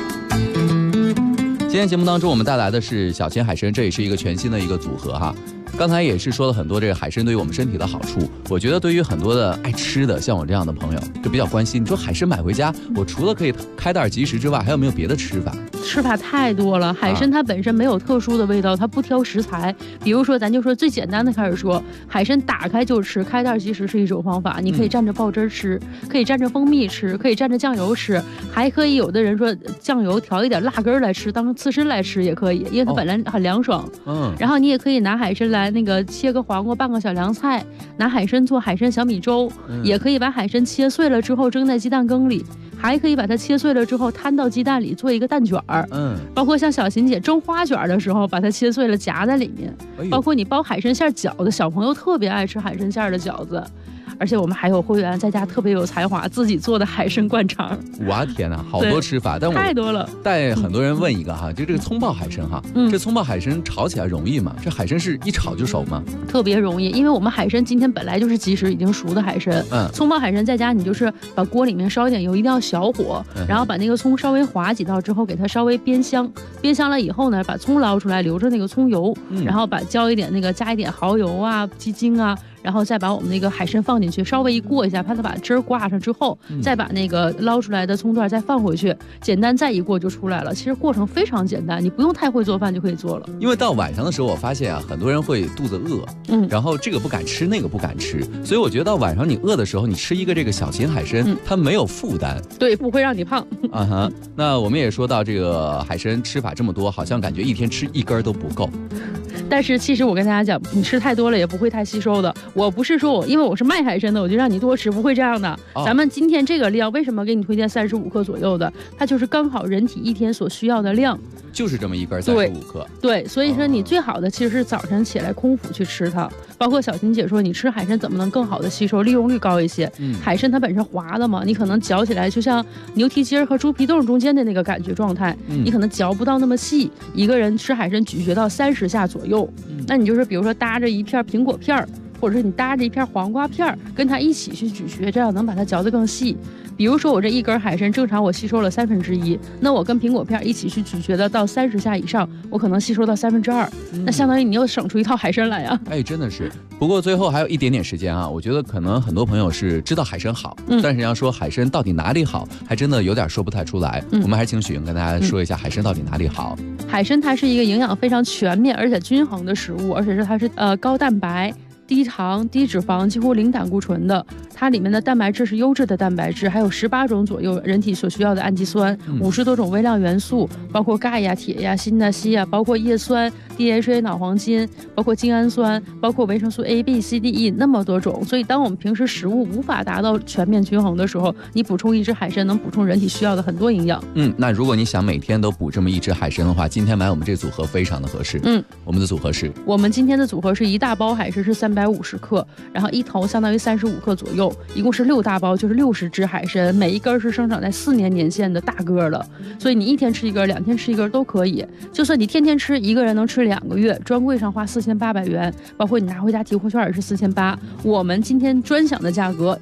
今天节目当中我们带来的是小秦海参，这也是一个全新的一个组合哈。刚才也是说了很多这个海参对于我们身体的好处，我觉得对于很多的爱吃的像我这样的朋友就比较关心，你说海参买回家，我除了可以开袋即食之外，还有没有别的吃法？ 吃法太多了，海参它本身没有特殊的味道，它不挑食材。比如说咱就说最简单的开始说，海参打开就吃，开袋即食是一种方法，你可以蘸着爆汁吃，可以蘸着蜂蜜吃，可以蘸着酱油吃，还可以有的人说酱油调一点辣根来吃，当刺身来吃也可以，因为它本来很凉爽。然后你也可以拿海参来那个切个黄瓜拌个小凉菜，拿海参做海参小米粥，也可以把海参切碎了之后蒸在鸡蛋羹里，还可以把它切碎了之后摊到鸡蛋里做一个蛋卷儿。包括像小琴姐蒸花卷的时候，把它切碎了夹在里面。包括你包海参馅饺子，小朋友特别爱吃海参馅的饺子。而且我们还有会员在家特别有才华，自己做的海参灌肠。 哇天哪，好多吃法，但我太多了。 带很多人问一个哈，就这个葱爆海参哈，这葱爆海参炒起来容易吗？这海参是一炒就熟吗？ 特别容易，因为我们海参今天本来就是即食已经熟的海参。葱爆海参在家你就是把锅里面烧一点油，一定要小火，然后把那个葱稍微划几道之后，给它稍微煸香，煸香了以后呢，把葱捞出来，留着那个葱油，然后加一点蚝油啊、鸡精啊。然后再把我们那个海参放进去，稍微一过一下，怕它把汁儿挂上之后，再把那个捞出来的葱段再放回去，简单再一过就出来了。其实过程非常简单，你不用太会做饭就可以做了。 因为到晚上的时候，我发现啊，很多人会肚子饿，然后这个不敢吃，那个不敢吃，所以我觉得到晚上你饿的时候，你吃一个这个小秦海参，它没有负担， 对，不会让你胖。 那我们也说到这个海参吃法这么多，好像感觉一天吃一根都不够。 但是其实我跟大家讲，你吃太多了也不会太吸收的。我不是说因为我是卖海参的，我就让你多吃，不会这样的。咱们今天这个量，为什么给你推荐35克左右的？它就是刚好人体一天所需要的量， 就是这么一根35克。 对，所以说你最好的其实是早晨起来空腹去吃它。包括小琴姐说，你吃海参怎么能更好的吸收，利用率高一些？海参它本身滑的嘛，你可能嚼起来就像牛蹄筋和猪皮冻中间的那个感觉状态，你可能嚼不到那么细。一个人吃海参咀嚼到30下左右。那你就是比如说搭着一片苹果片，或者是你搭着一片黄瓜片，跟它一起去咀嚼，这样能把它嚼得更细。比如说我这一根海参正常我吸收了1/3，那我跟苹果片一起去咀嚼的到30下以上，我可能吸收到2/3，那相当于你又省出一套海参来啊！ 哎，真的是。不过最后还有一点点时间啊，我觉得可能很多朋友是知道海参好，但是要说海参到底哪里好，还真的有点说不太出来。我们还是请许莹跟大家说一下海参到底哪里好。 海参它是一个营养非常全面而且均衡的食物，而且它是高蛋白、低糖、低脂肪，几乎零胆固醇的。它里面的蛋白质是优质的蛋白质，还有18种左右人体所需要的氨基酸，50多种微量元素，包括钙呀、铁呀、锌呐、硒呀，包括叶酸、DHA 脑黄金，包括精氨酸，包括维生素 A、B、C、D、E 那么多种。所以当我们平时食物无法达到全面均衡的时候，你补充一只海参能补充人体需要的很多营养。 那如果你想每天都补这么一只海参的话，今天买我们这组合非常的合适。我们的组合是， 我们今天的组合是一大包海参是350克，然后一头相当于35克左右，一共是6大包，就是60只海参，每一根是生长在4年年限的大个的，所以你1天吃一根，2天吃一根都可以。就算你天天吃，一个人能吃2个月，专柜上花4800元，包括你拿回家提货券也是4800，我们今天专享的价格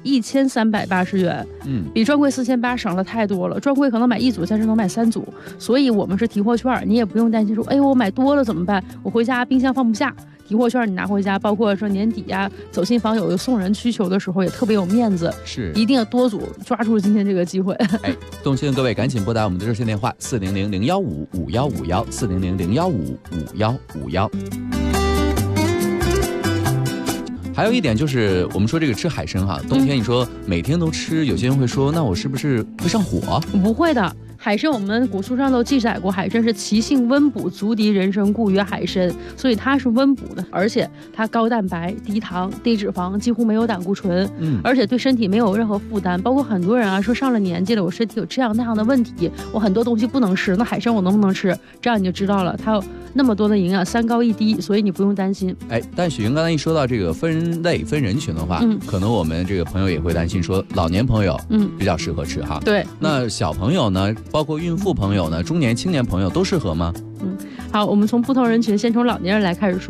1380元，比专柜4800省了太多了。专柜可能买1组，在这能买3组，所以我们是提货券，你也不用担心说，哎，我买多了怎么办？我回家冰箱放不下。提货券你拿回家，包括说年底呀、走亲访友有送人需求的时候，也特别有面子。 是， 一定要多组，抓住今天这个机会。 哎，动心的各位赶紧拨打我们的热线电话400-015-5151，400-015-5151。还有一点就是，我们说这个吃海参哈，冬天你说每天都吃，有些人会说，那我是不是会上火？ 不会的。海参我们古书上都记载过，海参是其性温补，足敌人参，故曰海参，所以它是温补的，而且它高蛋白、低糖、低脂肪，几乎没有胆固醇，而且对身体没有任何负担。包括很多人啊说上了年纪了，我身体有这样那样的问题，我很多东西不能吃，那海参我能不能吃？这样你就知道了，它有那么多的营养，3高1低，所以你不用担心。 哎，但许莹刚才一说到这个分类分人群的话，可能我们这个朋友也会担心说，老年朋友比较适合吃哈。 对， 那小朋友呢，包括孕妇朋友呢，中年青年朋友都适合吗？ 好，我们从不同人群，先从老年人来开始说。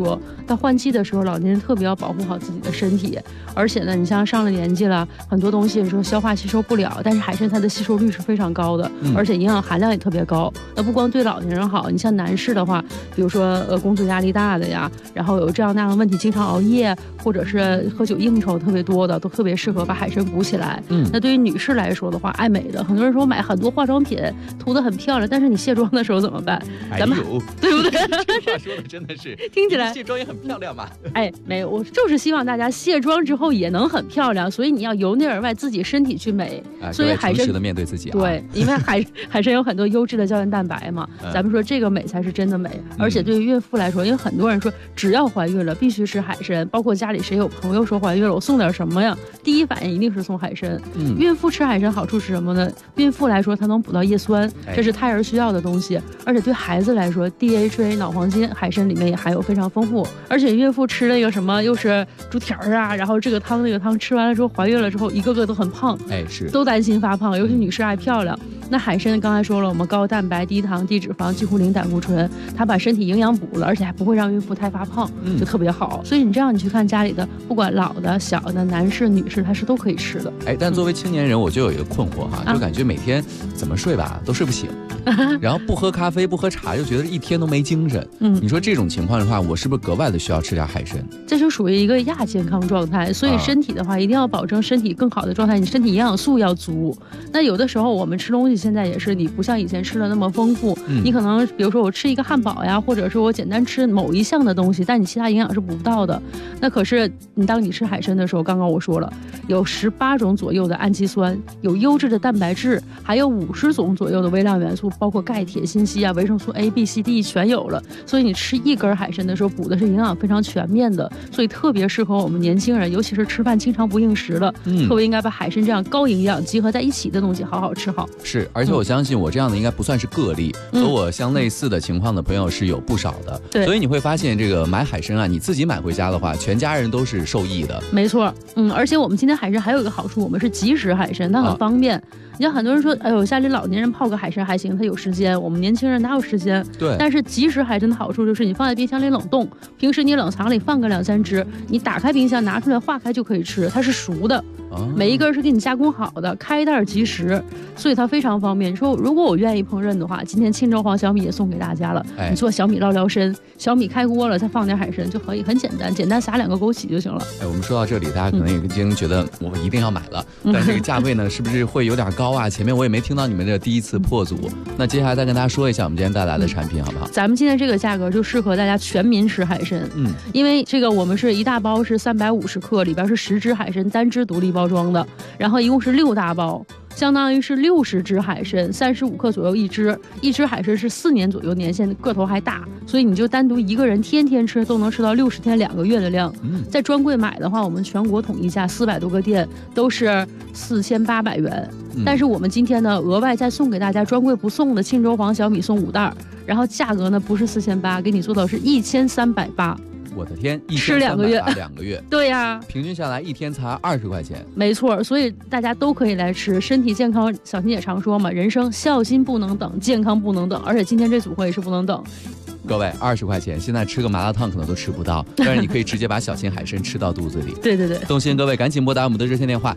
到换季的时候，老年人特别要保护好自己的身体。而且呢，你像上了年纪了，很多东西说消化吸收不了，但是海参它的吸收率是非常高的，而且营养含量也特别高。那不光对老年人好，你像男士的话，比如说工作压力大的呀，然后有这样那样的问题，经常熬夜或者是喝酒应酬特别多的，都特别适合把海参补起来。那对于女士来说的话，爱美的，很多人说买很多化妆品涂得很漂亮，但是你卸妆的时候怎么办？咱们对不对？ 这话说的真的是听起来卸妆也很漂亮嘛。 哎，没有，我就是希望大家卸妆之后也能很漂亮，所以你要由内而外自己身体去美。所以海参诚实的面对自己啊。 对，因为海参有很多优质的胶原蛋白嘛，咱们说这个美才是真的美。而且对于孕妇来说，因为很多人说只要怀孕了必须吃海参，包括家里谁有朋友说怀孕了，我送点什么呀？第一反应一定是送海参。孕妇吃海参好处是什么呢？孕妇来说，它能补到叶酸，这是胎儿需要的东西。而且对孩子来说 ，DHA 脑黄金海参里面也含有非常丰富。而且孕妇吃那个什么又是猪蹄儿啊，然后这个汤那个汤吃完了之后，怀孕了之后一个个都很胖， 是都担心发胖，尤其女士爱漂亮。那海参刚才说了，我们高蛋白、低糖、低脂肪，几乎零胆固醇，它把身体营养补了，而且还不会让孕妇太发胖，就特别好。所以你这样你去看家里的，不管老的、小的、男士、女士，它是都可以吃的。 但作为青年人，我就有一个困惑哈，就感觉每天怎么睡吧都睡不醒，然后不喝咖啡、不喝茶，又觉得一天都没精神。你说这种情况的话，我是不是格外的需要吃点海参？ 这就属于一个亚健康状态，所以身体的话一定要保证身体更好的状态，你身体营养素要足。那有的时候我们吃东西现在也是，你不像以前吃的那么丰富，你可能比如说我吃一个汉堡呀，或者是我简单吃某一项的东西，但你其他营养是补不到的。那可是当你吃海参的时候，刚刚我说了，有18种左右的氨基酸，有优质的蛋白质，还有50种左右的微量元素，包括钙、铁、锌、硒啊，维生素 A、B、C、D 全有了。所以你吃一根海参的时候，补的是营养非常全面的，所以特别适合我们年轻人，尤其是吃饭经常不应时的，特别应该把海参这样高营养集合在一起的东西好好吃好。 是，而且我相信我这样的应该不算是个例，和我相类似的情况的朋友是有不少的。 对， 所以你会发现这个买海参啊，你自己买回家的话，全家人都是受益的。 没错，而且我们今天海参还有一个好处，我们是即食海参，它很方便。你像很多人说，哎呦，家里老年人泡个海参还行，他有时间，我们年轻人哪有时间？ 对。 但是即食海参的好处就是你放在冰箱里冷冻，平时你冷藏里放个2-3只，你打开冰箱拿出来化开就可以吃，它是熟的。每一根是给你加工好的，开袋即食，所以它非常方便。你说如果我愿意烹饪的话，今天清粥黄小米也送给大家了。你做小米捞撩参，小米开锅了，再放点海参就可以，很简单，简单撒2个枸杞就行了。 我们说到这里，大家可能已经觉得我一定要买了，但这个价位呢，是不是会有点高啊？前面我也没听到你们这第一次破组，那接下来再跟大家说一下我们今天带来的产品好不好？ 咱们今天这个价格就适合大家全民吃海参，因为这个我们是一大包是350克，里边是10只海参单只独立包装的，然后一共是6大包，相当于是60只海参，35克左右一只海参是4年左右年限，个头还大，所以你就单独一个人天天吃都能吃到60天2个月的量。在专柜买的话，我们全国统一价400多个店都是4800元，但是我们今天呢额外再送给大家专柜不送的庆州黄小米送5袋，然后价格呢不是4800，给你做到是1380。 我的天， 吃2个月 ，2个月， 对呀， 平均下来一天才20块钱， 没错，所以大家都可以来吃，身体健康。小新也常说嘛，人生孝心不能等，健康不能等，而且今天这组合也是不能等。 各位，20块钱，现在吃个麻辣烫可能都吃不到，但是你可以直接把小心海参吃到肚子里。 对对对， 动心各位赶紧拨打我们的热线电话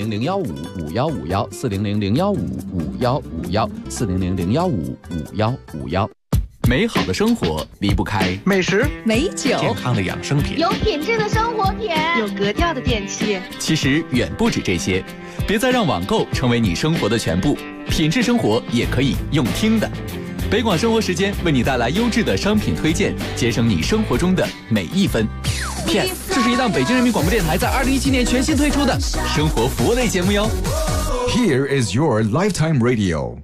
400-015-5151，400-015-5151，400-015-5151。美好的生活离不开美食、 美酒、 健康的养生品， 有品质的生活品， 有格调的电器。 其实远不止这些，别再让网购成为你生活的全部，品质生活也可以用听的。北广生活时间为你带来优质的商品推荐，节省你生活中的每一分。PS， 这是一档北京人民广播电台在2017年全新推出的生活服务类节目哟。 Here is your lifetime radio。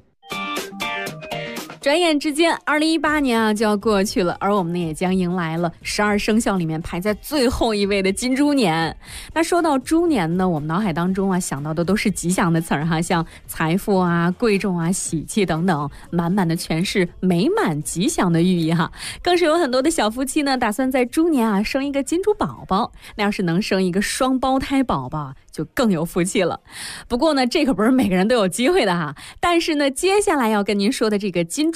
转眼之间2018年就要过去了，而我们呢也将迎来了12生肖里面排在最后一位的金猪年。那说到猪年呢，我们脑海当中想到的都是吉祥的词儿哈，像财富啊、贵重啊、喜气等等，满满的全是美满吉祥的寓意哈。更是有很多的小夫妻呢打算在猪年生一个金猪宝宝，那要是能生一个双胞胎宝宝就更有福气了。不过呢这可不是每个人都有机会的哈。但是呢接下来要跟您说的这个金猪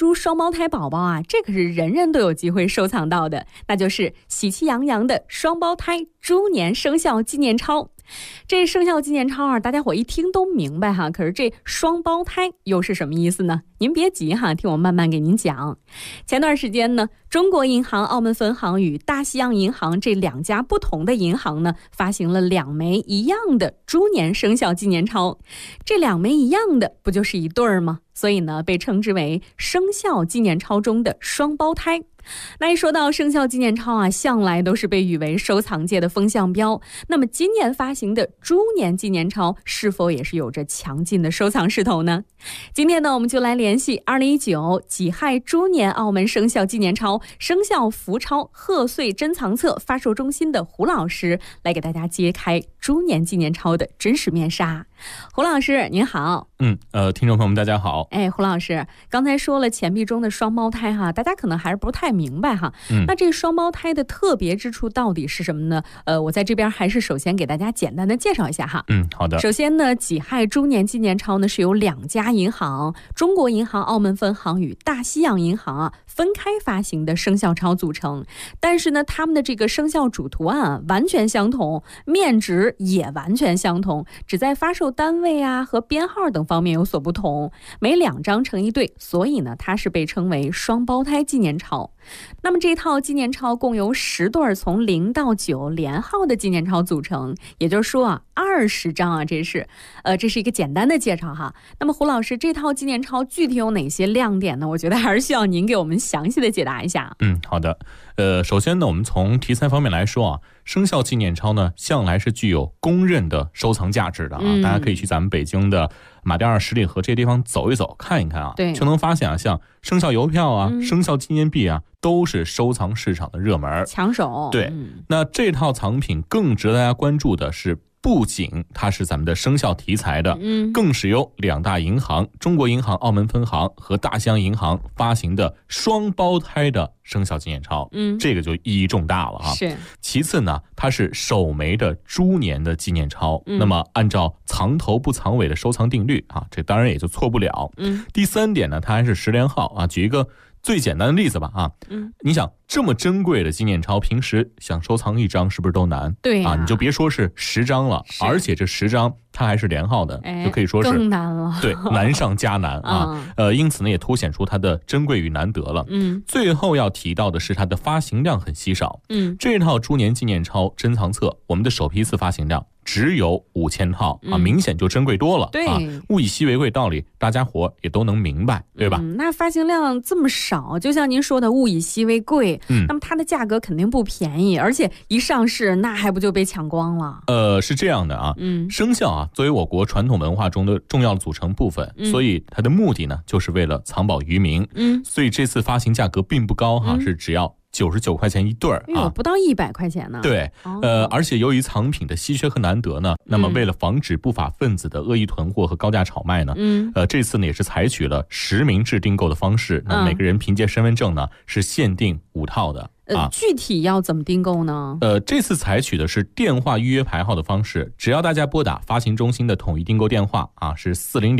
猪双胞胎宝宝啊，这可是人人都有机会收藏到的，那就是喜气洋洋的双胞胎猪年生肖纪念钞。这生肖纪念钞啊，大家伙一听都明白哈，可是这双胞胎又是什么意思呢？您别急哈，听我慢慢给您讲。前段时间呢，中国银行澳门分行与大西洋银行这2家不同的银行呢，发行了2枚一样的猪年生肖纪念钞。这2枚一样的，不就是一对儿吗？所以呢，被称之为生肖纪念钞中的双胞胎。那一说到生肖纪念钞啊，向来都是被誉为收藏界的风向标。那么今年发行的猪年纪念钞是否也是有着强劲的收藏势头呢？今天呢，我们就来联系2019己亥猪年澳门生肖纪念钞生肖福钞贺岁珍藏册发售中心的胡老师，来给大家揭开猪年纪念钞的真实面纱。胡老师您好。 听众朋友们大家好。 胡老师刚才说了钱币中的双胞胎哈，大家可能还是不太明白哈。那这双胞胎的特别之处到底是什么呢？我在这边还是首先给大家简单的介绍一下哈。 好的。 首先呢，己亥猪年纪念钞呢是由2家银行，中国银行澳门分行与大西洋银行啊分开发行的生肖钞组成，但是呢，他们的这个生肖主图案啊完全相同，面值也完全相同，只在发售单位啊和编号等方面有所不同，每2张成一对，所以呢，它是被称为双胞胎纪念钞。那么这套纪念钞共由10对从0到9连号的纪念钞组成，也就是说啊，20张啊，这是一个简单的介绍哈。那么胡老师，这套纪念钞具体有哪些亮点呢？我觉得还是需要您给我们详细的解答一下。 好的。首先呢，我们从题材方面来说啊，生肖纪念钞呢，向来是具有公认的收藏价值的啊。大家可以去咱们北京的马甸二十里河这些地方走一走，看一看啊， 对， 就能发现啊，像生肖邮票啊、生肖纪念币啊，都是收藏市场的热门抢手。 对，那这套藏品更值得大家关注的是，不仅它是咱们的生肖题材的，更是由2大银行，中国银行澳门分行和大西洋银行发行的双胞胎的生肖纪念钞，这个就意义重大了啊。 是。 其次呢，它是首枚的猪年的纪念钞，那么按照藏头不藏尾的收藏定律啊，这当然也就错不了。第3点呢，它还是10连号啊。举一个最简单的例子吧啊，你想这么珍贵的纪念钞，平时想收藏1张是不是都难？ 对啊，你就别说是10张了，而且这10张它还是连号的，就可以说是更难了。 对，难上加难啊。因此呢，也凸显出它的珍贵与难得了。最后要提到的是它的发行量很稀少。这套猪年纪念钞珍藏册，我们的首批次发行量只有5000套啊，明显就珍贵多了。 对， 物以稀为贵道理，大家伙也都能明白，对吧？ 那发行量这么少，就像您说的物以稀为贵，那么它的价格肯定不便宜，而且一上市那还不就被抢光了？ 是这样的啊，生肖啊作为我国传统文化中的重要的组成部分，所以它的目的呢就是为了藏宝于民。所以这次发行价格并不高哈，是只要99块钱一对儿啊， 不到100块钱呢。 对，而且由于藏品的稀缺和难得呢，那么为了防止不法分子的恶意囤货和高价炒卖呢，这次呢也是采取了实名制订购的方式，那每个人凭借身份证呢是限定5套的。 具体要怎么订购呢？ 这次采取的是电话预约排号的方式，只要大家拨打发行中心的统一订购电话啊，是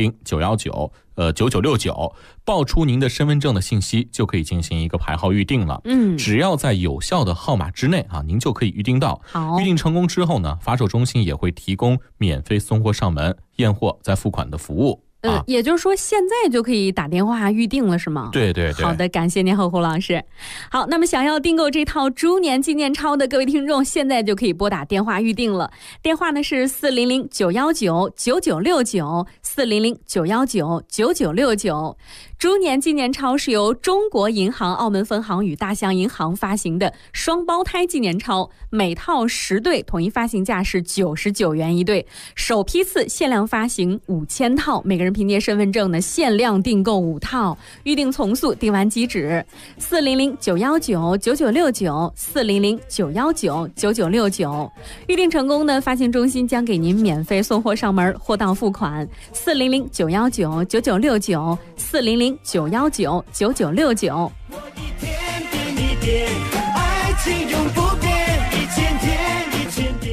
400-919-9969，报出您的身份证的信息，就可以进行一个排号预定了。只要在有效的号码之内啊，您就可以预定到。 好， 预定成功之后呢，发售中心也会提供免费送货上门、验货再付款的服务。 也就是说现在就可以打电话预定了是吗？ 对对对。 好的，感谢您胡老师。好，那么想要订购这套猪年纪念钞的各位听众，现在就可以拨打电话预定了。电话呢是400-919-9969，400-919-9969。猪年纪念钞是由中国银行澳门分行与大西洋银行发行的双胞胎纪念钞，每套10对，统一发行价是99元一对，首批次限量发行5000套，每个人凭借身份证呢限量订购5套，预定从速，订完即止。400-919-9969，400-919-9969，预定成功呢，发行中心将给您免费送货上门，货到付款。400-919-9969，400-919-9969。 我一天比你点，爱情永不变，1000天1000天。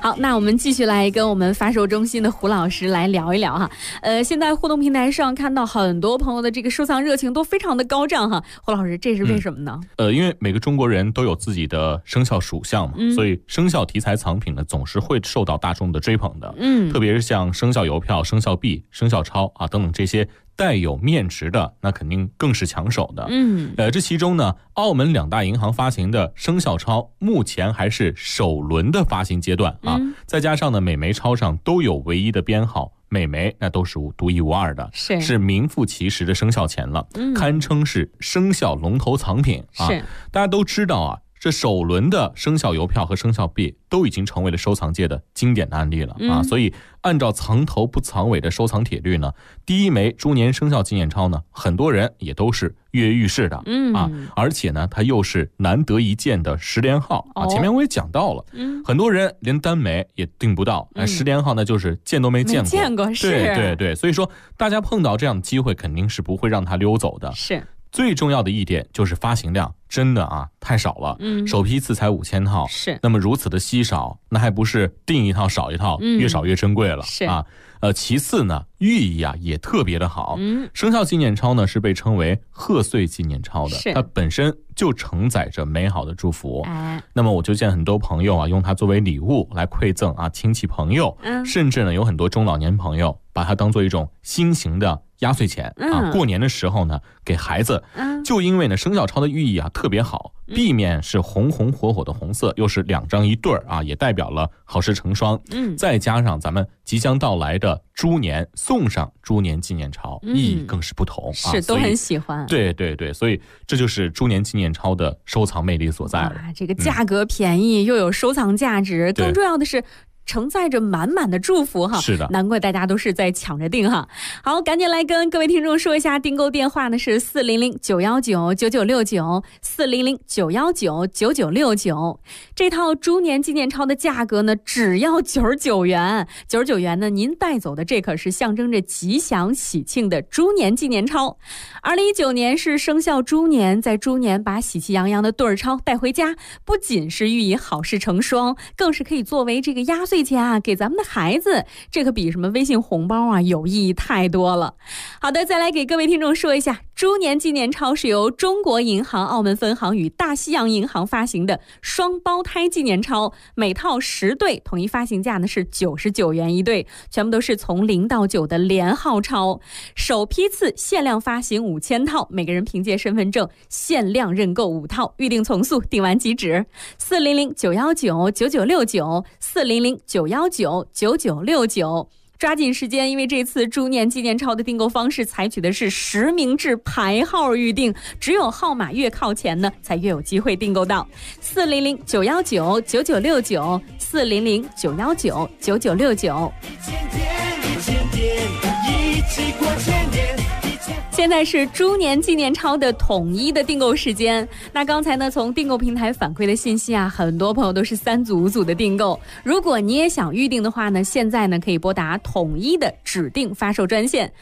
好，那我们继续来跟我们发售中心的胡老师来聊一聊哈。现在互动平台上看到很多朋友的这个收藏热情都非常的高涨哈。胡老师，这是为什么呢？ 因为每个中国人都有自己的生肖属相嘛，所以生肖题材藏品呢总是会受到大众的追捧的。特别是像生肖邮票、生肖币、生肖钞啊等等这些带有面值的，那肯定更是抢手的。这其中呢，澳门2大银行发行的生肖钞目前还是首轮的发行阶段啊，再加上呢每枚钞上都有唯一的编号，每枚那都是独一无二的，是名副其实的生肖钱了，堪称是生肖龙头藏品啊。大家都知道啊，这首轮的生肖邮票和生肖币都已经成为了收藏界的经典的案例了啊，所以按照藏头不藏尾的收藏铁律呢，第一枚猪年生肖纪念钞呢，很多人也都是跃跃欲试的啊，而且呢，它又是难得一见的10连号啊。前面我也讲到了，很多人连单枚也订不到，10连号呢就是见都没见过，对，所以说大家碰到这样的机会，肯定是不会让它溜走的。是。最重要的一点就是发行量真的啊太少了，首批次才5000套，那么如此的稀少，那还不是订一套少一套，越少越珍贵了啊。其次呢，寓意啊也特别的好，生肖纪念钞呢是被称为贺岁纪念钞的，它本身就承载着美好的祝福。那么我就见很多朋友啊用它作为礼物来馈赠啊亲戚朋友，甚至呢有很多中老年朋友把它当做一种新型的压岁钱啊，过年的时候呢给孩子，就因为呢生肖钞的寓意啊特别好，币面是红红火火的红色，又是2张一对啊，也代表了好事成双。再加上咱们即将到来的猪年，送上猪年纪念钞，意义更是不同啊， 都很喜欢。 对，所以这就是猪年纪念钞的收藏魅力所在了。 这个价格便宜，又有收藏价值，更重要的是承载着满满的祝福哈，是的，难怪大家都是在抢着订哈。好，赶紧来跟各位听众说一下，订购电话呢是400-919-9969，400-919-9969。这套猪年纪念钞的价格呢只要99元，99元呢您带走的这可是象征着吉祥喜庆的猪年纪念钞。2019年是生肖猪年，在猪年把喜气洋洋的对儿钞带回家，不仅是寓意好事成双，更是可以作为这个压岁钱啊给咱们的孩子，这可比什么微信红包啊有意义太多了。好的，再来给各位听众说一下，猪年纪念钞是由中国银行澳门分行与大西洋银行发行的双胞胎纪念钞，每套10对，统一发行价呢是99元一对，全部都是从0到9的连号钞，首批次限量发行5000套，每个人凭借身份证限量认购5套，预定从速，订完即止。400-919-9969，400-919-9969，抓紧时间，因为这次猪年纪念钞的订购方式采取的是实名制排号预定，只有号码越靠前呢才越有机会订购到。400-919-9969，400-919-9969。现在是猪年纪念钞的统一的订购时间。那刚才呢，从订购平台反馈的信息啊，很多朋友都是3组5组的订购。如果你也想预定的话呢，现在呢可以拨打统一的指定发售专线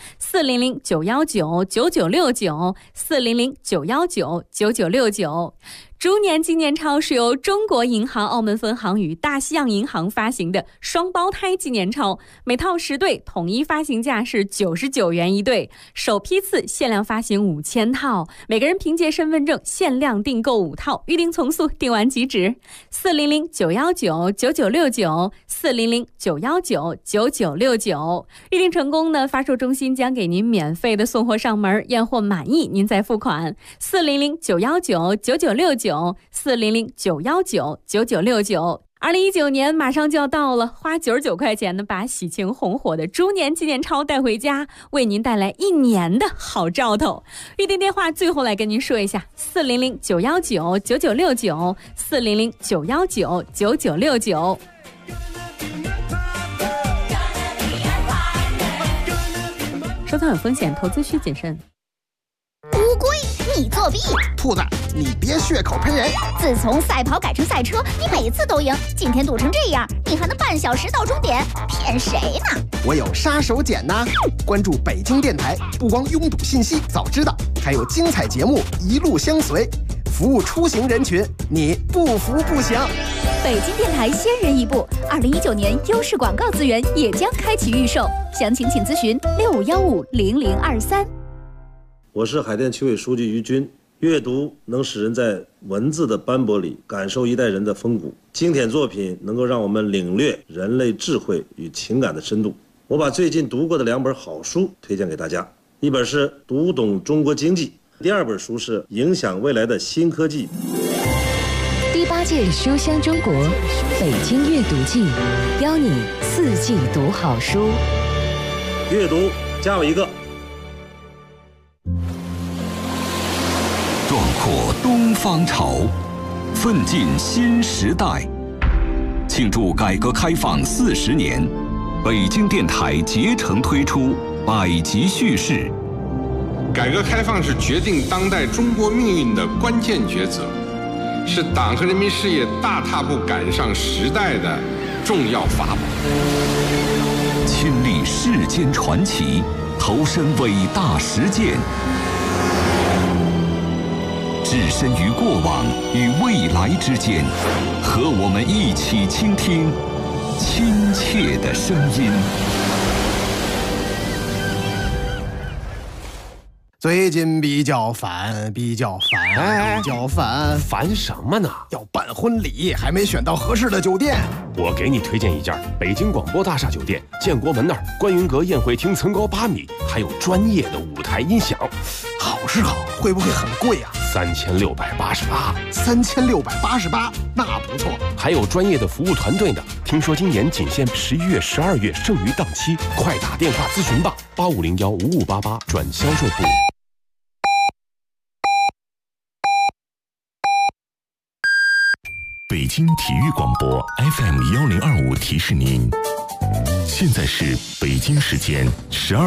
400-919-9969，400-919-9969。猪年纪念钞是由中国银行澳门分行与大西洋银行发行的双胞胎纪念钞，每套10对，统一发行价是99元一对，首批次限量发行5000套，每个人凭借身份证限量订购5套，预定从速，订完即止。400-919-9969，400-919-9969。预定成功呢，发售中心将给您免费的送货上门，验货满意您再付款。400-919-9969，400-919-9969。2019年马上就要到了，花99块钱呢，把喜庆红火的猪年纪念钞带回家，为您带来1年的好兆头。预订电话最后来跟您说一下：400-919-9969，400-919-9969。收藏有风险，投资需谨慎。 乌龟，你作弊！ 兔子，你别血口喷人！ 自从赛跑改成赛车，你每次都赢，今天赌成这样，你还能半小时到终点？骗谁呢？ 我有杀手锏呐！关注北京电台，不光拥堵信息早知道，还有精彩节目一路相随，服务出行人群，你不服不行。 北京电台先人一步，2019年优势广告资源也将开启预售，详情请咨询65150023。 我是海淀区委书记于军。阅读能使人在文字的斑驳里感受一代人的风骨，经典作品能够让我们领略人类智慧与情感的深度。我把最近读过的2本好书推荐给大家，一本是《读懂中国经济》，第2本书是《影响未来的新科技》。 第8届书香中国北京阅读季，邀你4季读好书。 阅读加我一个。 壮阔东方潮，奋进新时代。庆祝改革开放40年，北京电台竭诚推出百集叙事。 改革开放是决定当代中国命运的关键抉择，是党和人民事业大踏步赶上时代的重要法宝。 亲历世间传奇，投身伟大实践，置身于过往与未来之间，和我们一起倾听亲切的声音。 最近比较烦， 烦什么呢？ 要办婚礼，还没选到合适的酒店。 我给你推荐一家北京广播大厦酒店，建国门那儿观云阁宴会厅层高8米，还有专业的舞台音响。 好是好，会不会很贵啊 ？3688。 3688，那不错。 还有专业的服务团队呢。听说今年仅限11月、12月剩余档期，快打电话咨询吧，85015588转销售部。 北京体育广播 FM1025提示您，现在是北京时间12